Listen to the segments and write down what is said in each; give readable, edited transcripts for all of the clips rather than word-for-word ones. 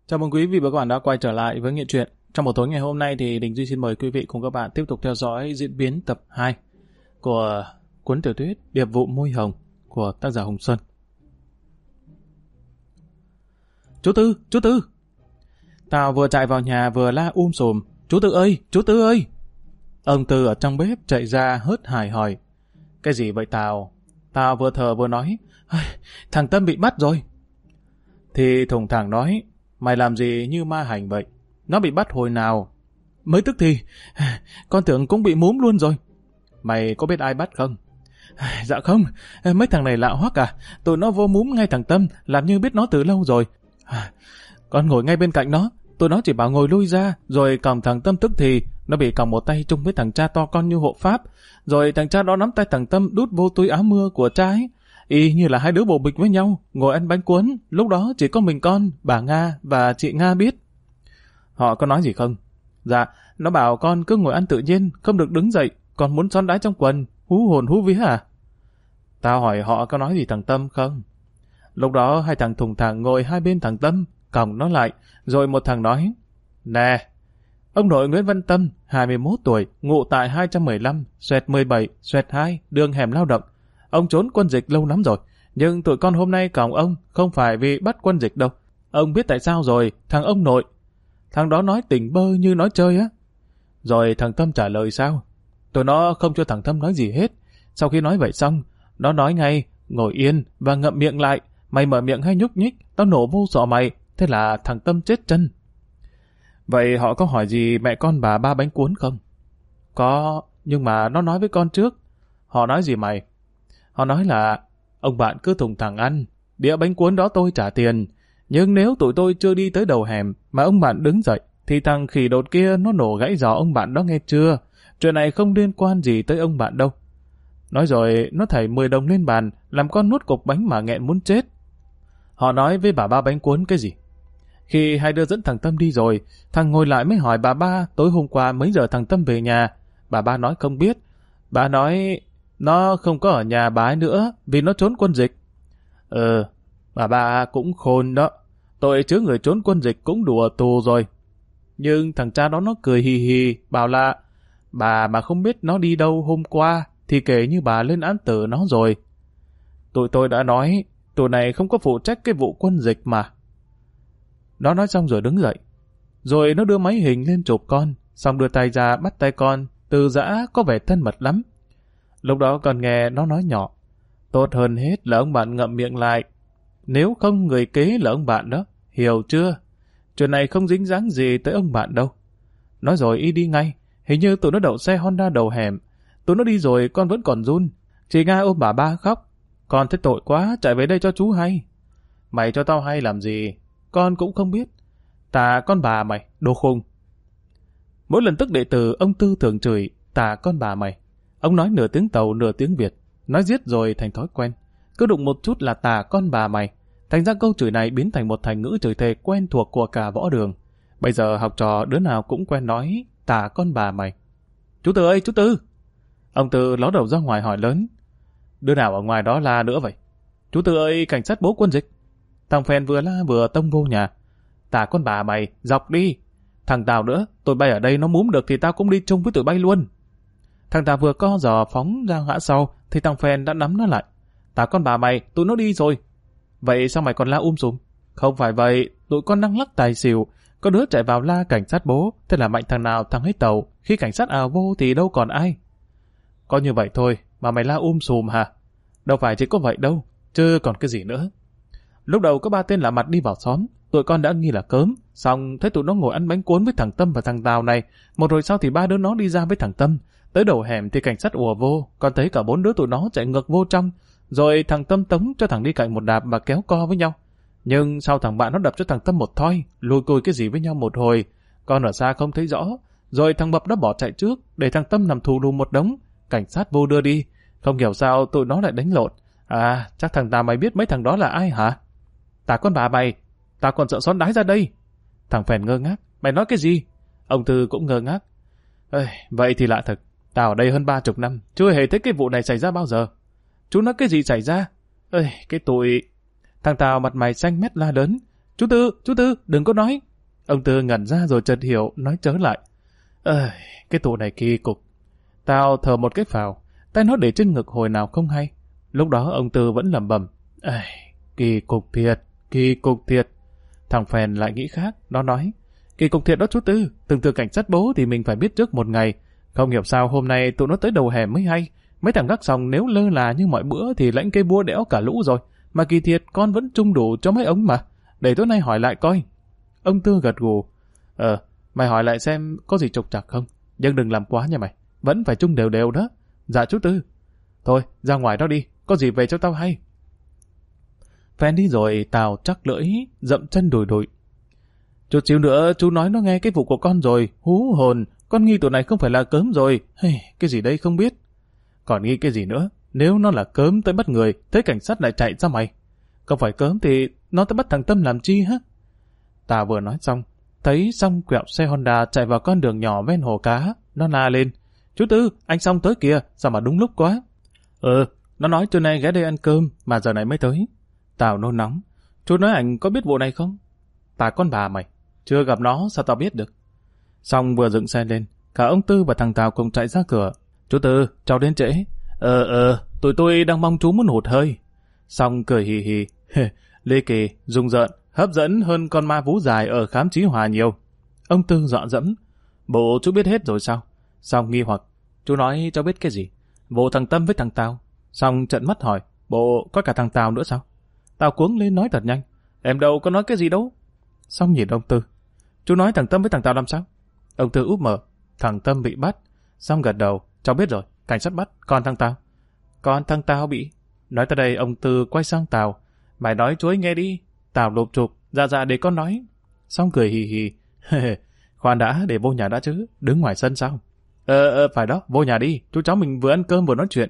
Chào mừng quý vị và các bạn đã quay trở lại với Nghệ Truyện. Trong buổi tối ngày hôm nay thì Đình Duy xin mời quý vị cùng các bạn tiếp tục theo dõi diễn biến tập 2 của cuốn tiểu thuyết Điệp vụ môi hồng của tác giả Hồng Xuân. Chú Tư! Tao vừa chạy vào nhà vừa la sùm. Chú Tư ơi! Ông Tư ở trong bếp chạy ra hớt hải hỏi. Cái gì vậy Tao? Tao vừa thở vừa nói. Thằng Tâm bị bắt rồi. Thì thùng thẳng nói. Mày làm gì như ma hành vậy? Nó bị bắt hồi nào? Mới tức thì, con tưởng cũng bị múm luôn rồi. Mày có biết ai bắt không? Dạ không, mấy thằng này lạ hoắc à. Tụi nó vô múm ngay thằng Tâm, làm như biết nó từ lâu rồi. Con ngồi ngay bên cạnh nó, tụi nó chỉ bảo ngồi lui ra, rồi còng thằng Tâm tức thì, nó bị còng một tay chung với thằng cha to con như hộ pháp. Rồi thằng cha đó nắm tay thằng Tâm đút vô túi áo mưa của cha ấy. Y như là hai đứa bồ bịch với nhau, ngồi ăn bánh cuốn, lúc đó chỉ có mình con, bà Nga và chị Nga biết. Họ có nói gì không? Dạ, nó bảo con cứ ngồi ăn tự nhiên, không được đứng dậy, còn muốn xón đái trong quần, hú hồn hú vía à? Tao hỏi họ có nói gì thằng Tâm không? Lúc đó hai thằng thùng thẳng ngồi hai bên thằng Tâm, còng nó lại, rồi một thằng nói, nè, ông nội Nguyễn Văn Tâm, 21 tuổi, ngụ tại 215/17/2, đường hẻm Lao Động. Ông trốn quân dịch lâu lắm rồi, nhưng tụi con hôm nay còng ông không phải vì bắt quân dịch đâu. Ông biết tại sao rồi, thằng ông nội. Thằng đó nói tỉnh bơ như nói chơi á. Rồi thằng Tâm trả lời sao? Tụi nó không cho thằng Tâm nói gì hết. Sau khi nói vậy xong, nó nói ngay, ngồi yên và ngậm miệng lại. Mày mở miệng hay nhúc nhích, tao nổ vô sọ mày. Thế là thằng Tâm chết chân. Vậy họ có hỏi gì mẹ con bà ba bánh cuốn không? Có, nhưng mà nó nói với con trước. Họ nói gì mày? Họ nói là, ông bạn cứ thùng thẳng ăn, đĩa bánh cuốn đó tôi trả tiền. Nhưng nếu tụi tôi chưa đi tới đầu hẻm mà ông bạn đứng dậy, thì thằng khỉ đột kia nó nổ gãy giò ông bạn đó nghe chưa? Chuyện này không liên quan gì tới ông bạn đâu. Nói rồi nó thảy 10 đồng lên bàn, làm con nuốt cục bánh mà nghẹn muốn chết. Họ nói với bà ba bánh cuốn cái gì? Khi hai đứa dẫn thằng Tâm đi rồi, thằng ngồi lại mới hỏi bà ba tối hôm qua mấy giờ thằng Tâm về nhà. Bà ba nói không biết. Bà nói nó không có ở nhà bà ấy nữa vì nó trốn quân dịch. Bà ba cũng khôn đó. Tội chứ người trốn quân dịch cũng đùa tù rồi. Nhưng thằng cha đó nó cười hì hì, bảo là bà mà không biết nó đi đâu hôm qua thì kể như bà lên án tử nó rồi. Tụi tôi đã nói, tụi này không có phụ trách cái vụ quân dịch mà. Nó nói xong rồi đứng dậy. Rồi nó đưa máy hình lên chụp con, xong đưa tay ra bắt tay con, từ giã có vẻ thân mật lắm. Lúc đó con nghe nó nói nhỏ, tốt hơn hết là ông bạn ngậm miệng lại. Nếu không người kế là ông bạn đó, hiểu chưa? Chuyện này không dính dáng gì tới ông bạn đâu. Nói rồi y đi ngay, hình như tụi nó đậu xe Honda đầu hẻm. Tụi nó đi rồi con vẫn còn run. Chị Nga ôm bà ba khóc. Con thấy tội quá, chạy về đây cho chú hay. Mày cho tao hay làm gì? Con cũng không biết. Tà con bà mày, đồ khùng. Mỗi lần tức đệ tử, ông Tư thường chửi, tà con bà mày. Ông nói nửa tiếng Tàu nửa tiếng Việt, nói giết rồi thành thói quen. Cứ đụng một chút là tà con bà mày. Thành ra câu chửi này biến thành một thành ngữ chửi thề quen thuộc của cả võ đường. Bây giờ học trò đứa nào cũng quen nói tà con bà mày. Chú Tư ơi, chú Tư! Ông Tư ló đầu ra ngoài hỏi lớn. Đứa nào ở ngoài đó la nữa vậy? Chú Tư ơi, cảnh sát bố quân dịch. Thằng phèn vừa la vừa tông vô nhà. Tà con bà mày, dọc đi. Thằng Tào nữa, tụi bay ở đây nó múm được thì tao cũng đi chung với tụi bay luôn. Thằng Tào vừa co giò phóng ra ngã sau thì thằng phèn đã nắm nó lại. Tà con bà mày, tụi nó đi rồi. Vậy sao mày còn la sùm? Không phải vậy, tụi con đang lắc tài xỉu. Có đứa chạy vào la cảnh sát bố, thế là mạnh thằng nào thằng hết tàu. Khi cảnh sát ào vô thì đâu còn ai. Có như vậy thôi mà mày la sùm hả? Đâu phải chỉ có vậy đâu, chứ còn cái gì nữa. Lúc đầu có 3 tên lạ mặt đi vào xóm, tụi con đã nghi là cớm. Xong thấy tụi nó ngồi ăn bánh cuốn với thằng Tâm và thằng Tào này. Một hồi sau thì 3 đứa nó đi ra với thằng Tâm. Tới đầu hẻm thì cảnh sát ùa vô, còn thấy cả 4 đứa tụi nó chạy ngược vô trong. Rồi thằng Tâm tống cho thằng đi cạnh một đạp và kéo co với nhau. Nhưng sau thằng bạn nó đập cho thằng Tâm một thoi, lùi cùi cái gì với nhau một hồi. Con ở xa không thấy rõ. Rồi thằng Bập nó bỏ chạy trước, để thằng Tâm nằm thù lùm một đống. Cảnh sát vô đưa đi. Không hiểu sao tụi nó lại đánh lộn. À, chắc thằng Tà mày biết mấy thằng đó là ai hả? Tà con bà mày, tao còn sợ xón đái ra đây. Thằng phèn ngơ ngác, mày nói cái gì? Ông Tư cũng ngơ ngác. Vậy thì lạ thật, tao ở đây hơn 30 năm, chưa hề thấy cái vụ này xảy ra bao giờ. Chú nói cái gì xảy ra? Cái tụi... Thằng Tào mặt mày xanh mét la lớn. Chú Tư, đừng có nói. Ông Tư ngẩn ra rồi chợt hiểu, nói trớ lại. Cái tụ này kỳ cục. Tao thở một cái phào, tay nó để trên ngực hồi nào không hay. Lúc đó ông Tư vẫn lẩm bẩm. Kỳ cục thiệt. Thằng Phèn lại nghĩ khác, nó nói. Kỳ cục thiệt đó chú Tư, từng từ cảnh sát bố thì mình phải biết trước một ngày. Không hiểu sao hôm nay tụi nó tới đầu hẻm mới hay. Mấy thằng gác sòng nếu lơ là như mọi bữa thì lãnh cây búa đẽo cả lũ rồi. Mà kỳ thiệt con vẫn chung đủ cho mấy ông mà. Để tối nay hỏi lại coi. Ông Tư gật gù. Mày hỏi lại xem có gì trục trặc không. Nhưng đừng làm quá nha mày. Vẫn phải chung đều đều đó. Dạ chú Tư. Thôi ra ngoài đó đi. Có gì về cho tao hay. Phèn đi rồi Tào chắc lưỡi, dậm chân đùi đùi. Chút xíu nữa chú nói nó nghe cái vụ của con rồi. Hú hồn. Con nghi tụi này không phải là cớm rồi. Cái gì đây không biết. Còn nghi cái gì nữa. Nếu nó là cớm tới bắt người, thấy cảnh sát lại chạy ra mày. Không phải cớm thì nó tới bắt thằng Tâm làm chi hả? Tào vừa nói xong, thấy Song quẹo xe Honda chạy vào con đường nhỏ ven hồ cá. Nó la lên. Chú Tư, anh Song tới kìa, sao mà đúng lúc quá. Nó nói trưa nay ghé đây ăn cơm, mà giờ này mới tới. Tào nôn nóng. Chú nói anh có biết vụ này không? Tà con bà mày, chưa gặp nó sao tao biết được. Song vừa dựng xe lên, cả ông Tư và thằng Tào cùng chạy ra cửa. Chú Tư, cháu đến trễ. Tụi tôi đang mong chú muốn hụt hơi. Song cười hì hì. Lê kỳ, rùng rợn, hấp dẫn hơn con ma vú dài ở khám Chí Hòa nhiều. Ông Tư dọa dẫm. Bộ chú biết hết rồi sao? Song nghi hoặc. Chú nói cho biết cái gì? Vụ thằng Tâm với thằng Tào. Song trợn mắt hỏi. Bộ có cả thằng Tào nữa sao? Tào cuống lên nói thật nhanh. Em đâu có nói cái gì đâu. Song nhìn ông Tư. Chú nói thằng Tâm với thằng Tào làm sao? Ông Tư úp mở. Thằng Tâm bị bắt. Song gật đầu. Cháu biết rồi. Cảnh sát bắt. Còn thằng Tào? Còn thằng Tào bị. Nói tới đây ông Tư quay sang Tào. Mày nói chú ấy nghe đi. Tào lụp chụp. Dạ để con nói. Song cười hì hì. Khoan đã, để vô nhà đã chứ. Đứng ngoài sân sao? Phải đó, vô nhà đi. Chú cháu mình vừa ăn cơm vừa nói chuyện.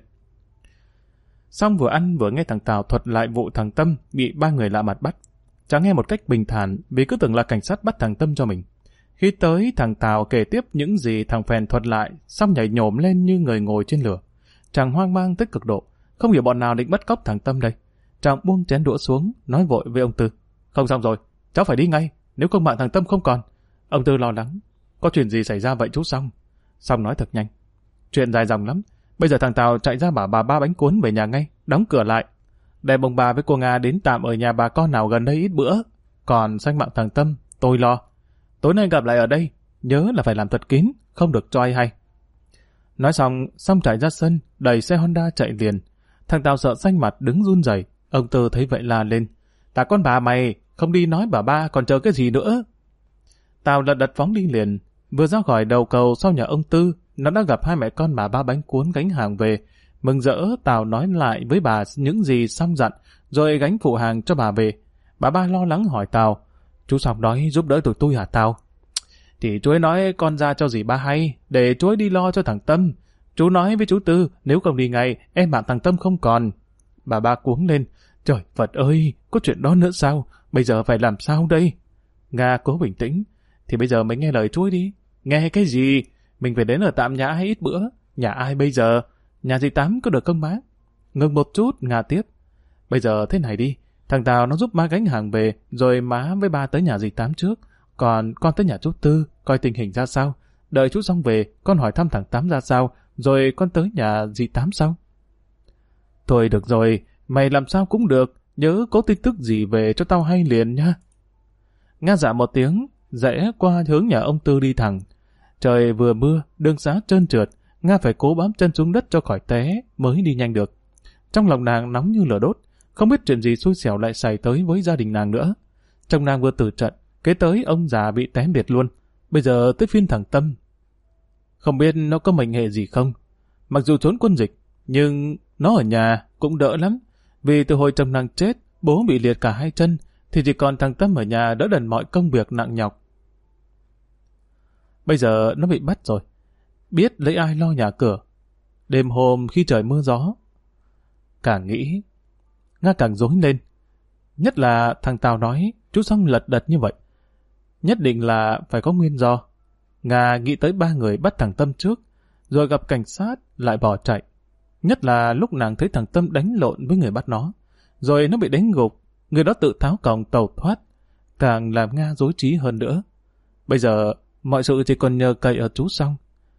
Song vừa ăn vừa nghe thằng Tào thuật lại vụ thằng Tâm bị ba người lạ mặt bắt. Chàng nghe một cách bình thản vì cứ tưởng là cảnh sát bắt thằng Tâm cho mình. Khi tới, thằng Tào kể tiếp những gì thằng Phèn thuật lại, xong nhảy nhổm lên như người ngồi trên lửa. Chàng hoang mang tới cực độ, không hiểu bọn nào định bắt cóc thằng Tâm đây. Chàng buông chén đũa xuống, nói vội với ông Tư. Không xong rồi, cháu phải đi ngay, nếu không mạng thằng Tâm không còn. Ông Tư lo lắng. Có chuyện gì xảy ra vậy chú Song? Song nói thật nhanh. Chuyện dài dòng lắm. Bây giờ thằng Tào chạy ra bảo bà ba bánh cuốn về nhà ngay, đóng cửa lại. Để ông bà với cô Nga đến tạm ở nhà bà con nào gần đây ít bữa. Còn sanh mạng thằng Tâm, tôi lo. Tối nay gặp lại ở đây, nhớ là phải làm thật kín, không được cho ai hay. Nói xong, Song chạy ra sân, đẩy xe Honda chạy liền. Thằng Tào sợ xanh mặt đứng run rẩy. Ông Tư thấy vậy la lên. Tà con bà mày, không đi nói bà ba còn chờ cái gì nữa. Tào lật đật phóng đi liền. Vừa ra khỏi đầu cầu sau nhà ông Tư, nó đã gặp hai mẹ con bà ba bánh cuốn gánh hàng về. Mừng rỡ, Tào nói lại với bà những gì Song dặn, rồi gánh phụ hàng cho bà về. Bà ba lo lắng hỏi Tào. Chú Song nói giúp đỡ tụi tôi hả Tào? Thì chú ấy nói con ra cho dì ba hay, để chú ấy đi lo cho thằng Tâm. Chú nói với chú Tư, nếu không đi ngay, em bạn thằng Tâm không còn. Bà ba cuống lên. Trời Phật ơi, có chuyện đó nữa sao? Bây giờ phải làm sao đây? Nga cố bình tĩnh. Thì bây giờ mới nghe lời chú ấy đi. Nghe cái gì? Mình phải đến ở tạm nhà hay ít bữa? Nhà ai bây giờ? Nhà dì Tám có được không má? Ngừng một chút, Nga tiếp. Bây giờ thế này đi. Thằng Tào nó giúp má gánh hàng về, rồi má với ba tới nhà dì Tám trước. Còn con tới nhà chú Tư, coi tình hình ra sao. Đợi chú xong về, con hỏi thăm thằng Tám ra sao, rồi con tới nhà dì Tám sau. Thôi được rồi, mày làm sao cũng được, nhớ có tin tức gì về cho tao hay liền nha. Nga dạ một tiếng, rẽ qua hướng nhà ông Tư đi thẳng. Trời vừa mưa, đường xá trơn trượt, Nga phải cố bám chân xuống đất cho khỏi té mới đi nhanh được. Trong lòng nàng nóng như lửa đốt, không biết chuyện gì xui xẻo lại xảy tới với gia đình nàng nữa. Chồng nàng vừa tử trận, kế tới ông già bị té biệt luôn. Bây giờ tới phiên thằng Tâm. Không biết nó có mệnh hệ gì không. Mặc dù trốn quân dịch, nhưng nó ở nhà cũng đỡ lắm. Vì từ hồi chồng nàng chết, bố bị liệt cả hai chân, thì chỉ còn thằng Tâm ở nhà đỡ đần mọi công việc nặng nhọc. Bây giờ nó bị bắt rồi. Biết lấy ai lo nhà cửa. Đêm hôm khi trời mưa gió, càng nghĩ, Nga càng rối lên. Nhất là thằng Tào nói, chú Song lật đật như vậy. Nhất định là phải có nguyên do. Nga nghĩ tới ba người bắt thằng Tâm trước, rồi gặp cảnh sát lại bỏ chạy. Nhất là lúc nàng thấy thằng Tâm đánh lộn với người bắt nó, rồi nó bị đánh gục, người đó tự tháo còng tẩu thoát. càng làm Nga rối trí hơn nữa. Bây giờ, mọi sự chỉ còn nhờ cậy ở chú Song.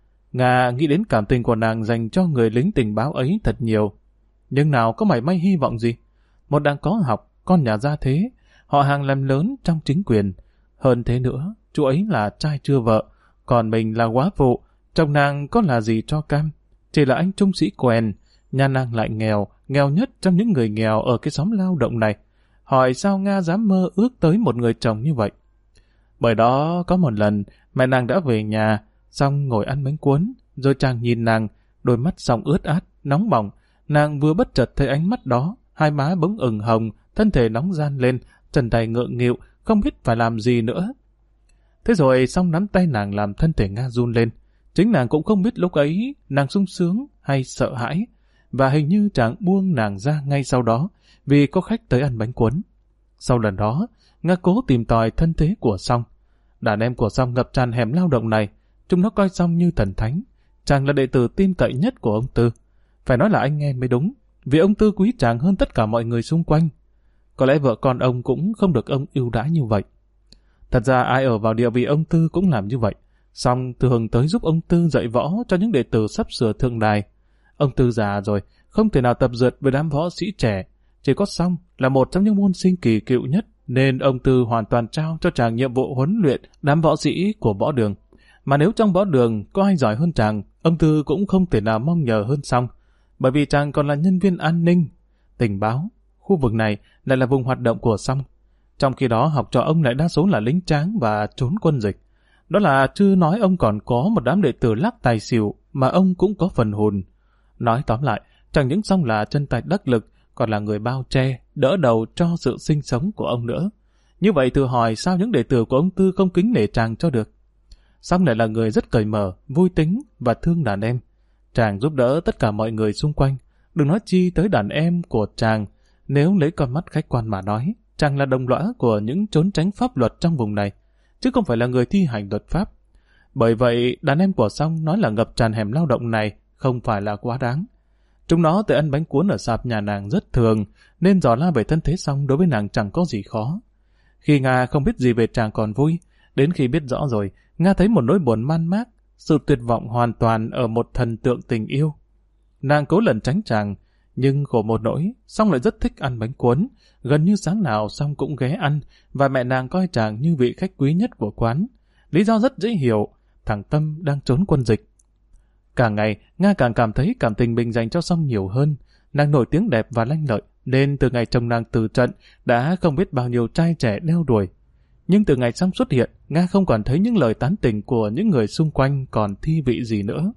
Nga nghĩ đến cảm tình của nàng dành cho người lính tình báo ấy thật nhiều. Nhưng nào có mảy may hy vọng gì? Một đảng có học, con nhà gia thế, họ hàng làm lớn trong chính quyền. Hơn thế nữa, chú ấy là trai chưa vợ, còn mình là góa phụ, chồng nàng có là gì cho cam. Chỉ là anh trung sĩ quèn, nhà nàng lại nghèo, nghèo nhất trong những người nghèo ở cái xóm lao động này. Hỏi sao Nga dám mơ ước tới một người chồng như vậy? Bởi đó có một lần, mẹ nàng đã về nhà, xong ngồi ăn bánh cuốn, rồi chàng nhìn nàng, đôi mắt Song ướt át, nóng bỏng. Nàng vừa bất chợt thấy ánh mắt đó, hai má bỗng ửng hồng, thân thể nóng ran lên, chân tay ngượng nghịu, không biết phải làm gì nữa. Thế rồi Song nắm tay nàng làm thân thể Nga run lên. Chính nàng cũng không biết lúc ấy nàng sung sướng hay sợ hãi, và hình như chàng buông nàng ra ngay sau đó, vì có khách tới ăn bánh cuốn. Sau lần đó, Nga cố tìm tòi thân thế của Song. Đàn em của Song ngập tràn hẻm lao động này, chúng nó coi Song như thần thánh. Chàng là đệ tử tin cậy nhất của ông Tư. Phải nói là anh em mới đúng, vì ông Tư quý chàng hơn tất cả mọi người xung quanh. Có lẽ vợ con ông cũng không được ông ưu đãi như vậy. Thật ra ai ở vào địa vị ông Tư cũng làm như vậy. Song thường tới giúp ông Tư dạy võ cho những đệ tử sắp sửa thượng đài. Ông Tư già rồi, không thể nào tập dượt với đám võ sĩ trẻ. Chỉ có Song là một trong những môn sinh kỳ cựu nhất, nên ông Tư hoàn toàn trao cho chàng nhiệm vụ huấn luyện đám võ sĩ của võ đường. Mà nếu trong võ đường có ai giỏi hơn chàng, ông Tư cũng không thể nào mong nhờ hơn Song, bởi vì chàng còn là nhân viên an ninh, tình báo. Khu vực này lại là vùng hoạt động của Song. Trong khi đó học trò ông lại đa số là lính tráng và trốn quân dịch. Đó là chưa nói ông còn có một đám đệ tử lắc tài xỉu mà ông cũng có phần hồn. Nói tóm lại, chẳng những Song là chân tài đắc lực, còn là người bao che, đỡ đầu cho sự sinh sống của ông nữa. Như vậy tự hỏi sao những đệ tử của ông Tư không kính nể chàng cho được. Song lại là người rất cởi mở, vui tính và thương đàn em. Chàng giúp đỡ tất cả mọi người xung quanh, đừng nói chi tới đàn em của chàng. Nếu lấy con mắt khách quan mà nói, chàng là đồng lõa của những trốn tránh pháp luật trong vùng này, chứ không phải là người thi hành luật pháp. Bởi vậy, đàn em của Song nói là ngập tràn hẻm lao động này không phải là quá đáng. Chúng nó tự ăn bánh cuốn ở sạp nhà nàng rất thường, nên dò la về thân thế Song đối với nàng chẳng có gì khó. Khi Nga không biết gì về chàng còn vui, đến khi biết rõ rồi, Nga thấy một nỗi buồn man mác, sự tuyệt vọng hoàn toàn ở một thần tượng tình yêu. Nàng cố lẩn tránh chàng, nhưng khổ một nỗi, Song lại rất thích ăn bánh cuốn, gần như sáng nào Song cũng ghé ăn, và mẹ nàng coi chàng như vị khách quý nhất của quán. Lý do rất dễ hiểu, thằng Tâm đang trốn quân dịch. Càng ngày, Nga càng cảm thấy cảm tình mình dành cho Song nhiều hơn. Nàng nổi tiếng đẹp và lanh lợi, nên từ ngày chồng nàng từ trận, đã không biết bao nhiêu trai trẻ đeo đuổi. Nhưng từ ngày Song xuất hiện, Nga không còn thấy những lời tán tỉnh của những người xung quanh còn thi vị gì nữa.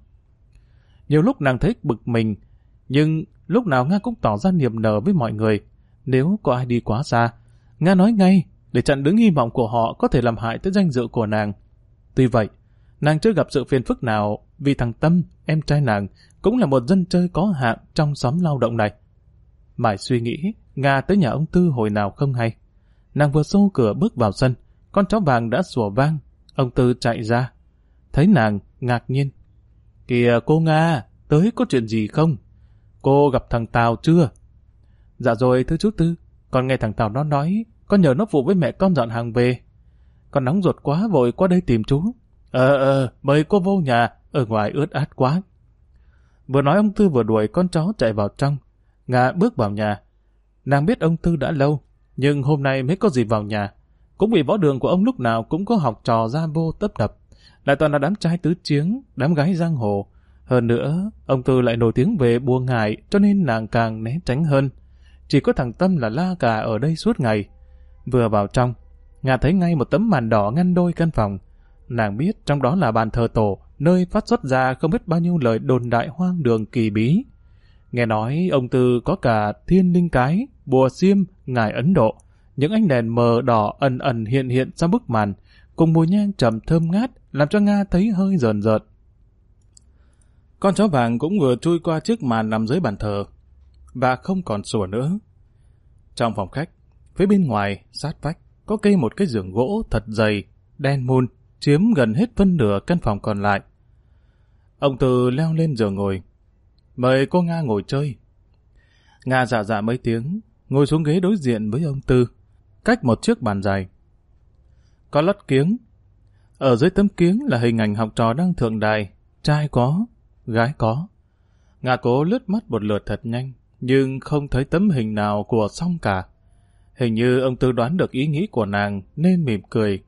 Nhiều lúc nàng thấy bực mình, nhưng lúc nào Nga cũng tỏ ra niềm nở với mọi người. Nếu có ai đi quá xa, Nga nói ngay để chặn đứng hy vọng của họ có thể làm hại tới danh dự của nàng. Tuy vậy, nàng chưa gặp sự phiền phức nào vì thằng Tâm, em trai nàng, cũng là một dân chơi có hạng trong xóm lao động này. Mãi suy nghĩ, Nga tới nhà ông Tư hồi nào không hay. Nàng vừa xô cửa bước vào sân, con chó vàng đã sủa vang. Ông Tư chạy ra. Thấy nàng, ngạc nhiên. Kìa cô Nga, tới có chuyện gì không? Cô gặp thằng Tào chưa? Dạ rồi thưa chú Tư, con nghe thằng Tào nó nói, con nhờ nó phụ với mẹ con dọn hàng về. Con nóng ruột quá vội qua đây tìm chú. Mời cô vô nhà, ở ngoài ướt át quá. Vừa nói ông Tư vừa đuổi con chó chạy vào trong. Nga bước vào nhà. Nàng biết ông Tư đã lâu, nhưng hôm nay mới có dịp vào nhà. Cũng vì võ đường của ông lúc nào cũng có học trò ra vô tấp đập, lại toàn là đám trai tứ chiếng, đám gái giang hồ. Hơn nữa, ông Tư lại nổi tiếng về buông ngải, cho nên nàng càng né tránh hơn. Chỉ có thằng Tâm là la cà ở đây suốt ngày. Vừa vào trong, Nga thấy ngay một tấm màn đỏ ngăn đôi căn phòng. Nàng biết trong đó là bàn thờ tổ, nơi phát xuất ra không biết bao nhiêu lời đồn đại hoang đường kỳ bí. Nghe nói ông Tư có cả thiên linh cái, bùa xiêm, ngải Ấn Độ, những ánh đèn mờ đỏ ẩn ẩn hiện hiện sau bức màn, cùng mùi nhang trầm thơm ngát, làm cho Nga thấy hơi rờn rợn. Con chó vàng cũng vừa chui qua chiếc màn nằm dưới bàn thờ, và không còn sủa nữa. Trong phòng khách, phía bên ngoài, sát vách, có kê một cái giường gỗ thật dày, đen mun, chiếm gần hết phân nửa căn phòng còn lại. Ông Tư leo lên giường ngồi. Mời cô Nga ngồi chơi. Nga dạ dạ mấy tiếng, ngồi xuống ghế đối diện với ông Tư, cách một chiếc bàn dài. có lót kiếng. Ở dưới tấm kiếng là hình ảnh học trò đang thượng đài, trai có, gái có. Nga cố lướt mắt một lượt thật nhanh, nhưng không thấy tấm hình nào của Song cả. Hình như ông Tư đoán được ý nghĩ của nàng nên mỉm cười.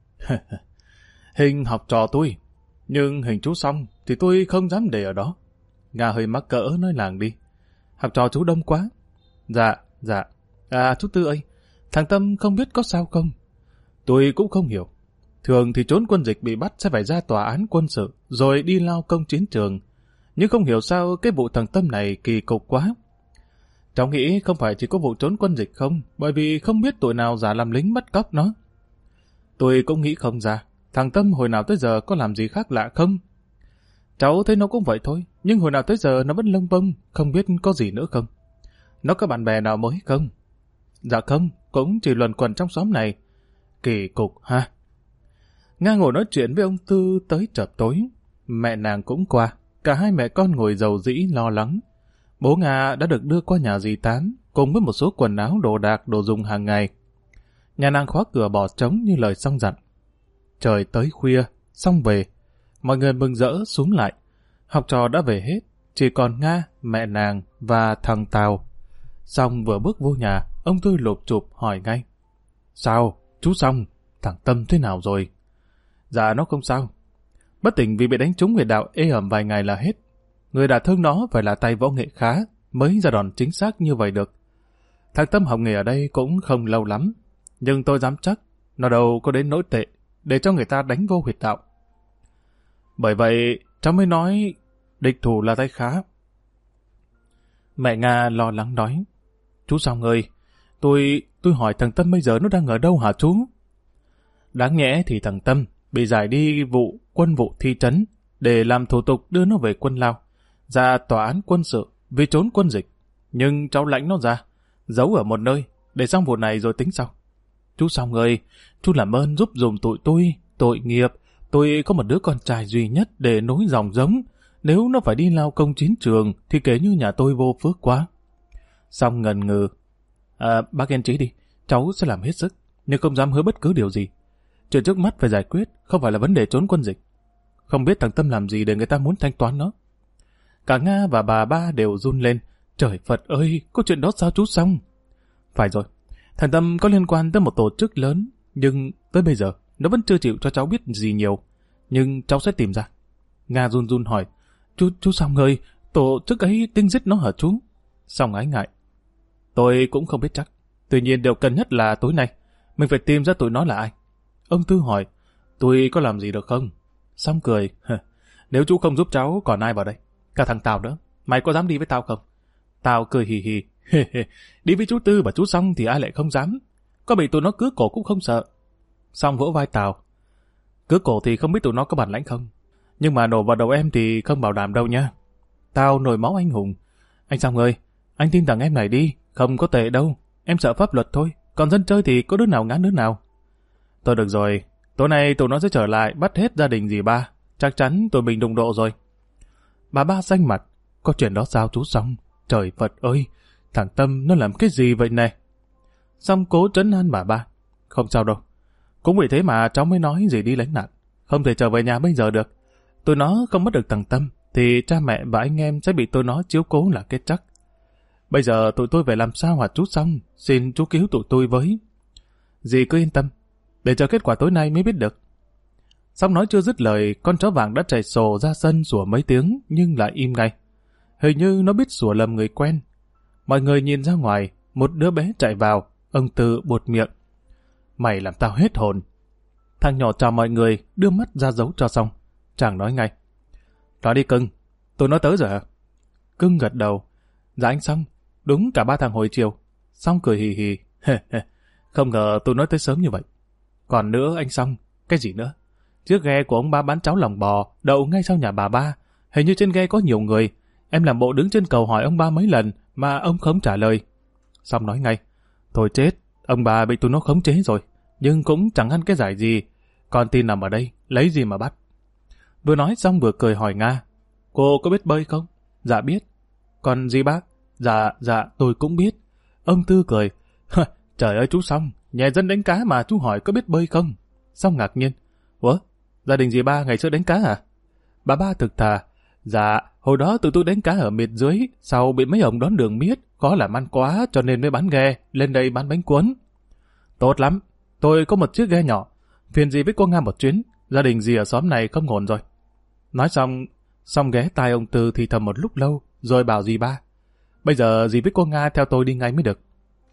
Hình học trò tôi, nhưng hình chú Song thì tôi không dám để ở đó. Nga hơi mắc cỡ nói làng đi. Học trò chú đông quá. Dạ. À chú Tư ơi, thằng Tâm không biết có sao không? Tôi cũng không hiểu. Thường thì trốn quân dịch bị bắt sẽ phải ra tòa án quân sự, rồi đi lao công chiến trường. Nhưng không hiểu sao cái vụ thằng Tâm này kỳ cục quá. Cháu nghĩ không phải chỉ có vụ trốn quân dịch không, bởi vì không biết tụi nào giả làm lính bắt cóc nó. Tôi cũng nghĩ không ra, thằng Tâm hồi nào tới giờ có làm gì khác lạ không? Cháu thấy nó cũng vậy thôi, nhưng hồi nào tới giờ nó vẫn lông bông, không biết có gì nữa không? Nó có bạn bè nào mới không? Dạ không, cũng chỉ luẩn quẩn trong xóm này. Kỳ cục ha. Nga ngồi nói chuyện với ông Tư tới chập tối. Mẹ nàng cũng qua, cả hai mẹ con ngồi rầu rĩ lo lắng. Bố Nga đã được đưa qua nhà dì Tám, cùng với một số quần áo đồ đạc đồ dùng hàng ngày. Nhà nàng khóa cửa bỏ trống như lời Song dặn. Trời tới khuya, Song về. Mọi người mừng rỡ xuống lại. Học trò đã về hết, chỉ còn Nga, mẹ nàng và thằng Tào. Song vừa bước vô nhà, ông Tư lụp chụp hỏi ngay. Sao, chú Song, thằng Tâm thế nào rồi? Dạ nó không sao. Bất tỉnh vì bị đánh trúng huyệt đạo ê ẩm vài ngày là hết. Người đả thương nó phải là tay võ nghệ khá, mới ra đòn chính xác như vậy được. Thằng Tâm học nghề ở đây cũng không lâu lắm, nhưng tôi dám chắc, nó đâu có đến nỗi tệ, để cho người ta đánh vô huyệt đạo. Bởi vậy, cháu mới nói, địch thủ là tay khá. Mẹ Nga lo lắng nói, chú Song ơi, tôi hỏi thằng Tâm bây giờ nó đang ở đâu hả chú? Đáng nhẽ thì thằng Tâm bị giải đi quân vụ thị trấn để làm thủ tục đưa nó về quân Lao, ra tòa án quân sự vì trốn quân dịch. Nhưng cháu lãnh nó ra, giấu ở một nơi, để xong vụ này rồi tính sau. Chú Song ơi, chú làm ơn giúp dùm tụi tôi, tội nghiệp. Tôi có một đứa con trai duy nhất để nối dòng giống. Nếu nó phải đi lao công chiến trường thì kể như nhà tôi vô phước quá. Song ngần ngừ. Bác yên trí đi, cháu sẽ làm hết sức, nhưng không dám hứa bất cứ điều gì. Chuyện trước mắt phải giải quyết, không phải là vấn đề trốn quân dịch. Không biết thằng Tâm làm gì để người ta muốn thanh toán nó. Cả Nga và bà Ba đều run lên. Trời Phật ơi, có chuyện đó sao chú Song? Phải rồi, thằng Tâm có liên quan tới một tổ chức lớn, nhưng tới bây giờ nó vẫn chưa chịu cho cháu biết gì nhiều. Nhưng cháu sẽ tìm ra. Nga run run hỏi, chú Song ơi, tổ chức ấy tính giết nó hả chú? Song ái ngại. Tôi cũng không biết chắc. Tuy nhiên điều cần nhất là tối nay mình phải tìm ra tụi nó là ai. Ông Tư hỏi, tôi có làm gì được không? Song cười, nếu chú không giúp cháu còn ai vào đây? Cả thằng Tào nữa, mày có dám đi với tao không? Tào cười hì hì, đi với chú Tư và chú Song thì ai lại không dám. Có bị tụi nó cứa cổ cũng không sợ. Song vỗ vai Tào, cứa cổ thì không biết tụi nó có bản lãnh không, nhưng mà nổ vào đầu em thì không bảo đảm đâu nha. Tào nổi máu anh hùng. Anh Song ơi, anh tin thằng em này đi, không có tệ đâu. Em sợ pháp luật thôi, còn dân chơi thì có đứa nào ngán đứa nào. Thôi được rồi, tối nay tụi nó sẽ trở lại bắt hết gia đình dì Ba. Chắc chắn tụi mình đụng độ rồi. Bà Ba xanh mặt, có chuyện đó sao chú Song? Trời Phật ơi, thằng Tâm nó làm cái gì vậy này? Song cố trấn an bà Ba. Không sao đâu, cũng vì thế mà cháu mới nói gì đi lánh nạn. Không thể trở về nhà bây giờ được. Tụi nó không mất được thằng Tâm thì cha mẹ và anh em sẽ bị tụi nó chiếu cố là kết chắc. Bây giờ tụi tôi phải làm sao hả chú Song? Xin chú cứu tụi tôi với. Dì cứ yên tâm, để chờ kết quả tối nay mới biết được. Song nói chưa dứt lời, con chó vàng đã chạy sổ ra sân sủa mấy tiếng nhưng lại im ngay. Hình như nó biết sủa lầm người quen. Mọi người nhìn ra ngoài, một đứa bé chạy vào, ông Tư buột miệng. Mày làm tao hết hồn. Thằng nhỏ chào mọi người, đưa mắt ra dấu cho xong. Chàng nói ngay. Nói đi cưng, tôi nói tới rồi hả? Cưng gật đầu. Dạ anh Song, đúng cả 3 thằng hồi chiều. Song cười hì hì. Không ngờ tôi nói tới sớm như vậy. Còn nữa anh Song, cái gì nữa? Chiếc ghe của ông Ba bán cháo lòng bò đậu ngay sau nhà bà Ba. Hình như trên ghe có nhiều người. Em làm bộ đứng trên cầu hỏi ông Ba mấy lần mà ông không trả lời. Song nói ngay. Thôi chết, ông Ba bị tụi nó khống chế rồi. Nhưng cũng chẳng ăn cái giải gì. Con tin nằm ở đây, lấy gì mà bắt? Vừa nói xong vừa cười hỏi Nga. Cô có biết bơi không? Dạ biết. Còn gì bác? Dạ tôi cũng biết. Ông Tư cười. Trời ơi chú Song, nhà dân đánh cá mà chú hỏi có biết bơi không? xong ngạc nhiên. Ủa, gia đình dì ba ngày xưa đánh cá à? Bà ba thực thà. Dạ, hồi đó tụi tôi đánh cá ở miệt dưới, sau bị mấy ông đón đường miết, khó làm ăn quá cho nên mới bán ghe, lên đây bán bánh cuốn. Tốt lắm, tôi có một chiếc ghe nhỏ, phiền dì với cô Nga một chuyến, gia đình dì ở xóm này không ổn rồi. Nói xong ghé tai ông Tư thì thầm một lúc lâu, rồi bảo dì ba. Bây giờ dì với cô Nga theo tôi đi ngay mới được.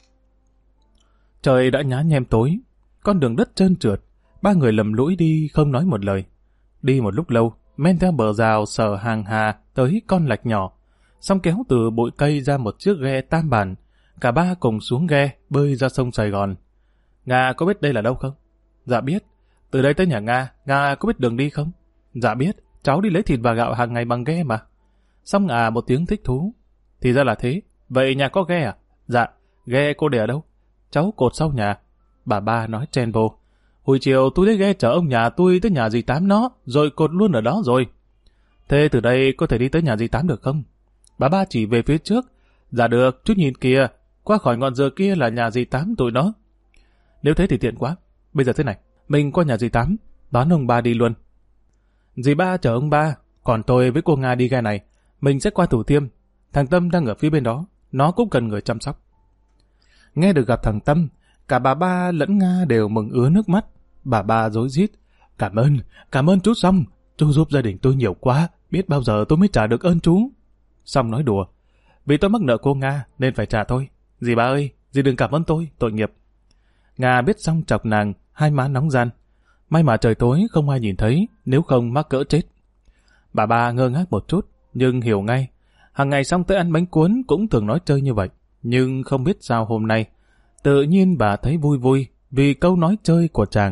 Trời đã nhá nhem tối, con đường đất trơn trượt, ba người lầm lũi đi không nói một lời. Đi một lúc lâu, men theo bờ rào sờ hàng hà tới con lạch nhỏ, xong kéo từ bụi cây ra một chiếc ghe tam bản. Cả ba cùng xuống ghe bơi ra sông Sài Gòn. Nga có biết đây là đâu không? Dạ biết. Từ đây tới nhà Nga có biết đường đi không? Dạ biết, cháu đi lấy thịt và gạo hàng ngày bằng ghe mà. Xong một tiếng thích thú. Thì ra là thế, vậy nhà có ghe à? Dạ, ghe cô để ở đâu? Cháu cột sau nhà. Bà ba nói chen vô. Hồi chiều tôi lấy ghe chở ông nhà tôi tới nhà dì Tám nó, rồi cột luôn ở đó rồi. Thế từ đây có thể đi tới nhà dì Tám được không? Bà ba chỉ về phía trước. Dạ được, chú nhìn kìa, qua khỏi ngọn dừa kia là nhà dì Tám tụi nó. Nếu thế thì tiện quá. Bây giờ thế này, mình qua nhà dì Tám, đón ông ba đi luôn. Dì ba chở ông ba, còn tôi với cô Nga đi ghe này. Mình sẽ qua Thủ Thiêm. Thằng Tâm đang ở phía bên đó, nó cũng cần người chăm sóc. Nghe được gặp thằng Tâm, cả bà ba lẫn Nga đều mừng ứa nước mắt. Bà ba rối rít. Cảm ơn chú Song, chú giúp gia đình tôi nhiều quá, biết bao giờ tôi mới trả được ơn chú. Song nói đùa. Vì tôi mắc nợ cô Nga nên phải trả thôi. Dì ba ơi, dì đừng cảm ơn tôi, tội nghiệp. Nga biết Song chọc nàng, hai má nóng gian. May mà trời tối không ai nhìn thấy, nếu không mắc cỡ chết. Bà ba ngơ ngác một chút, nhưng hiểu ngay. Hàng ngày Song tới ăn bánh cuốn cũng thường nói chơi như vậy. Nhưng không biết sao hôm nay, tự nhiên bà thấy vui vui vì câu nói chơi của chàng.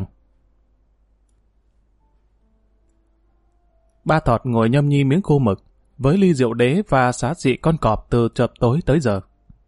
Ba Thọt ngồi nhâm nhi miếng khô mực, với ly rượu đế và xá xị con cọp từ chập tối tới giờ.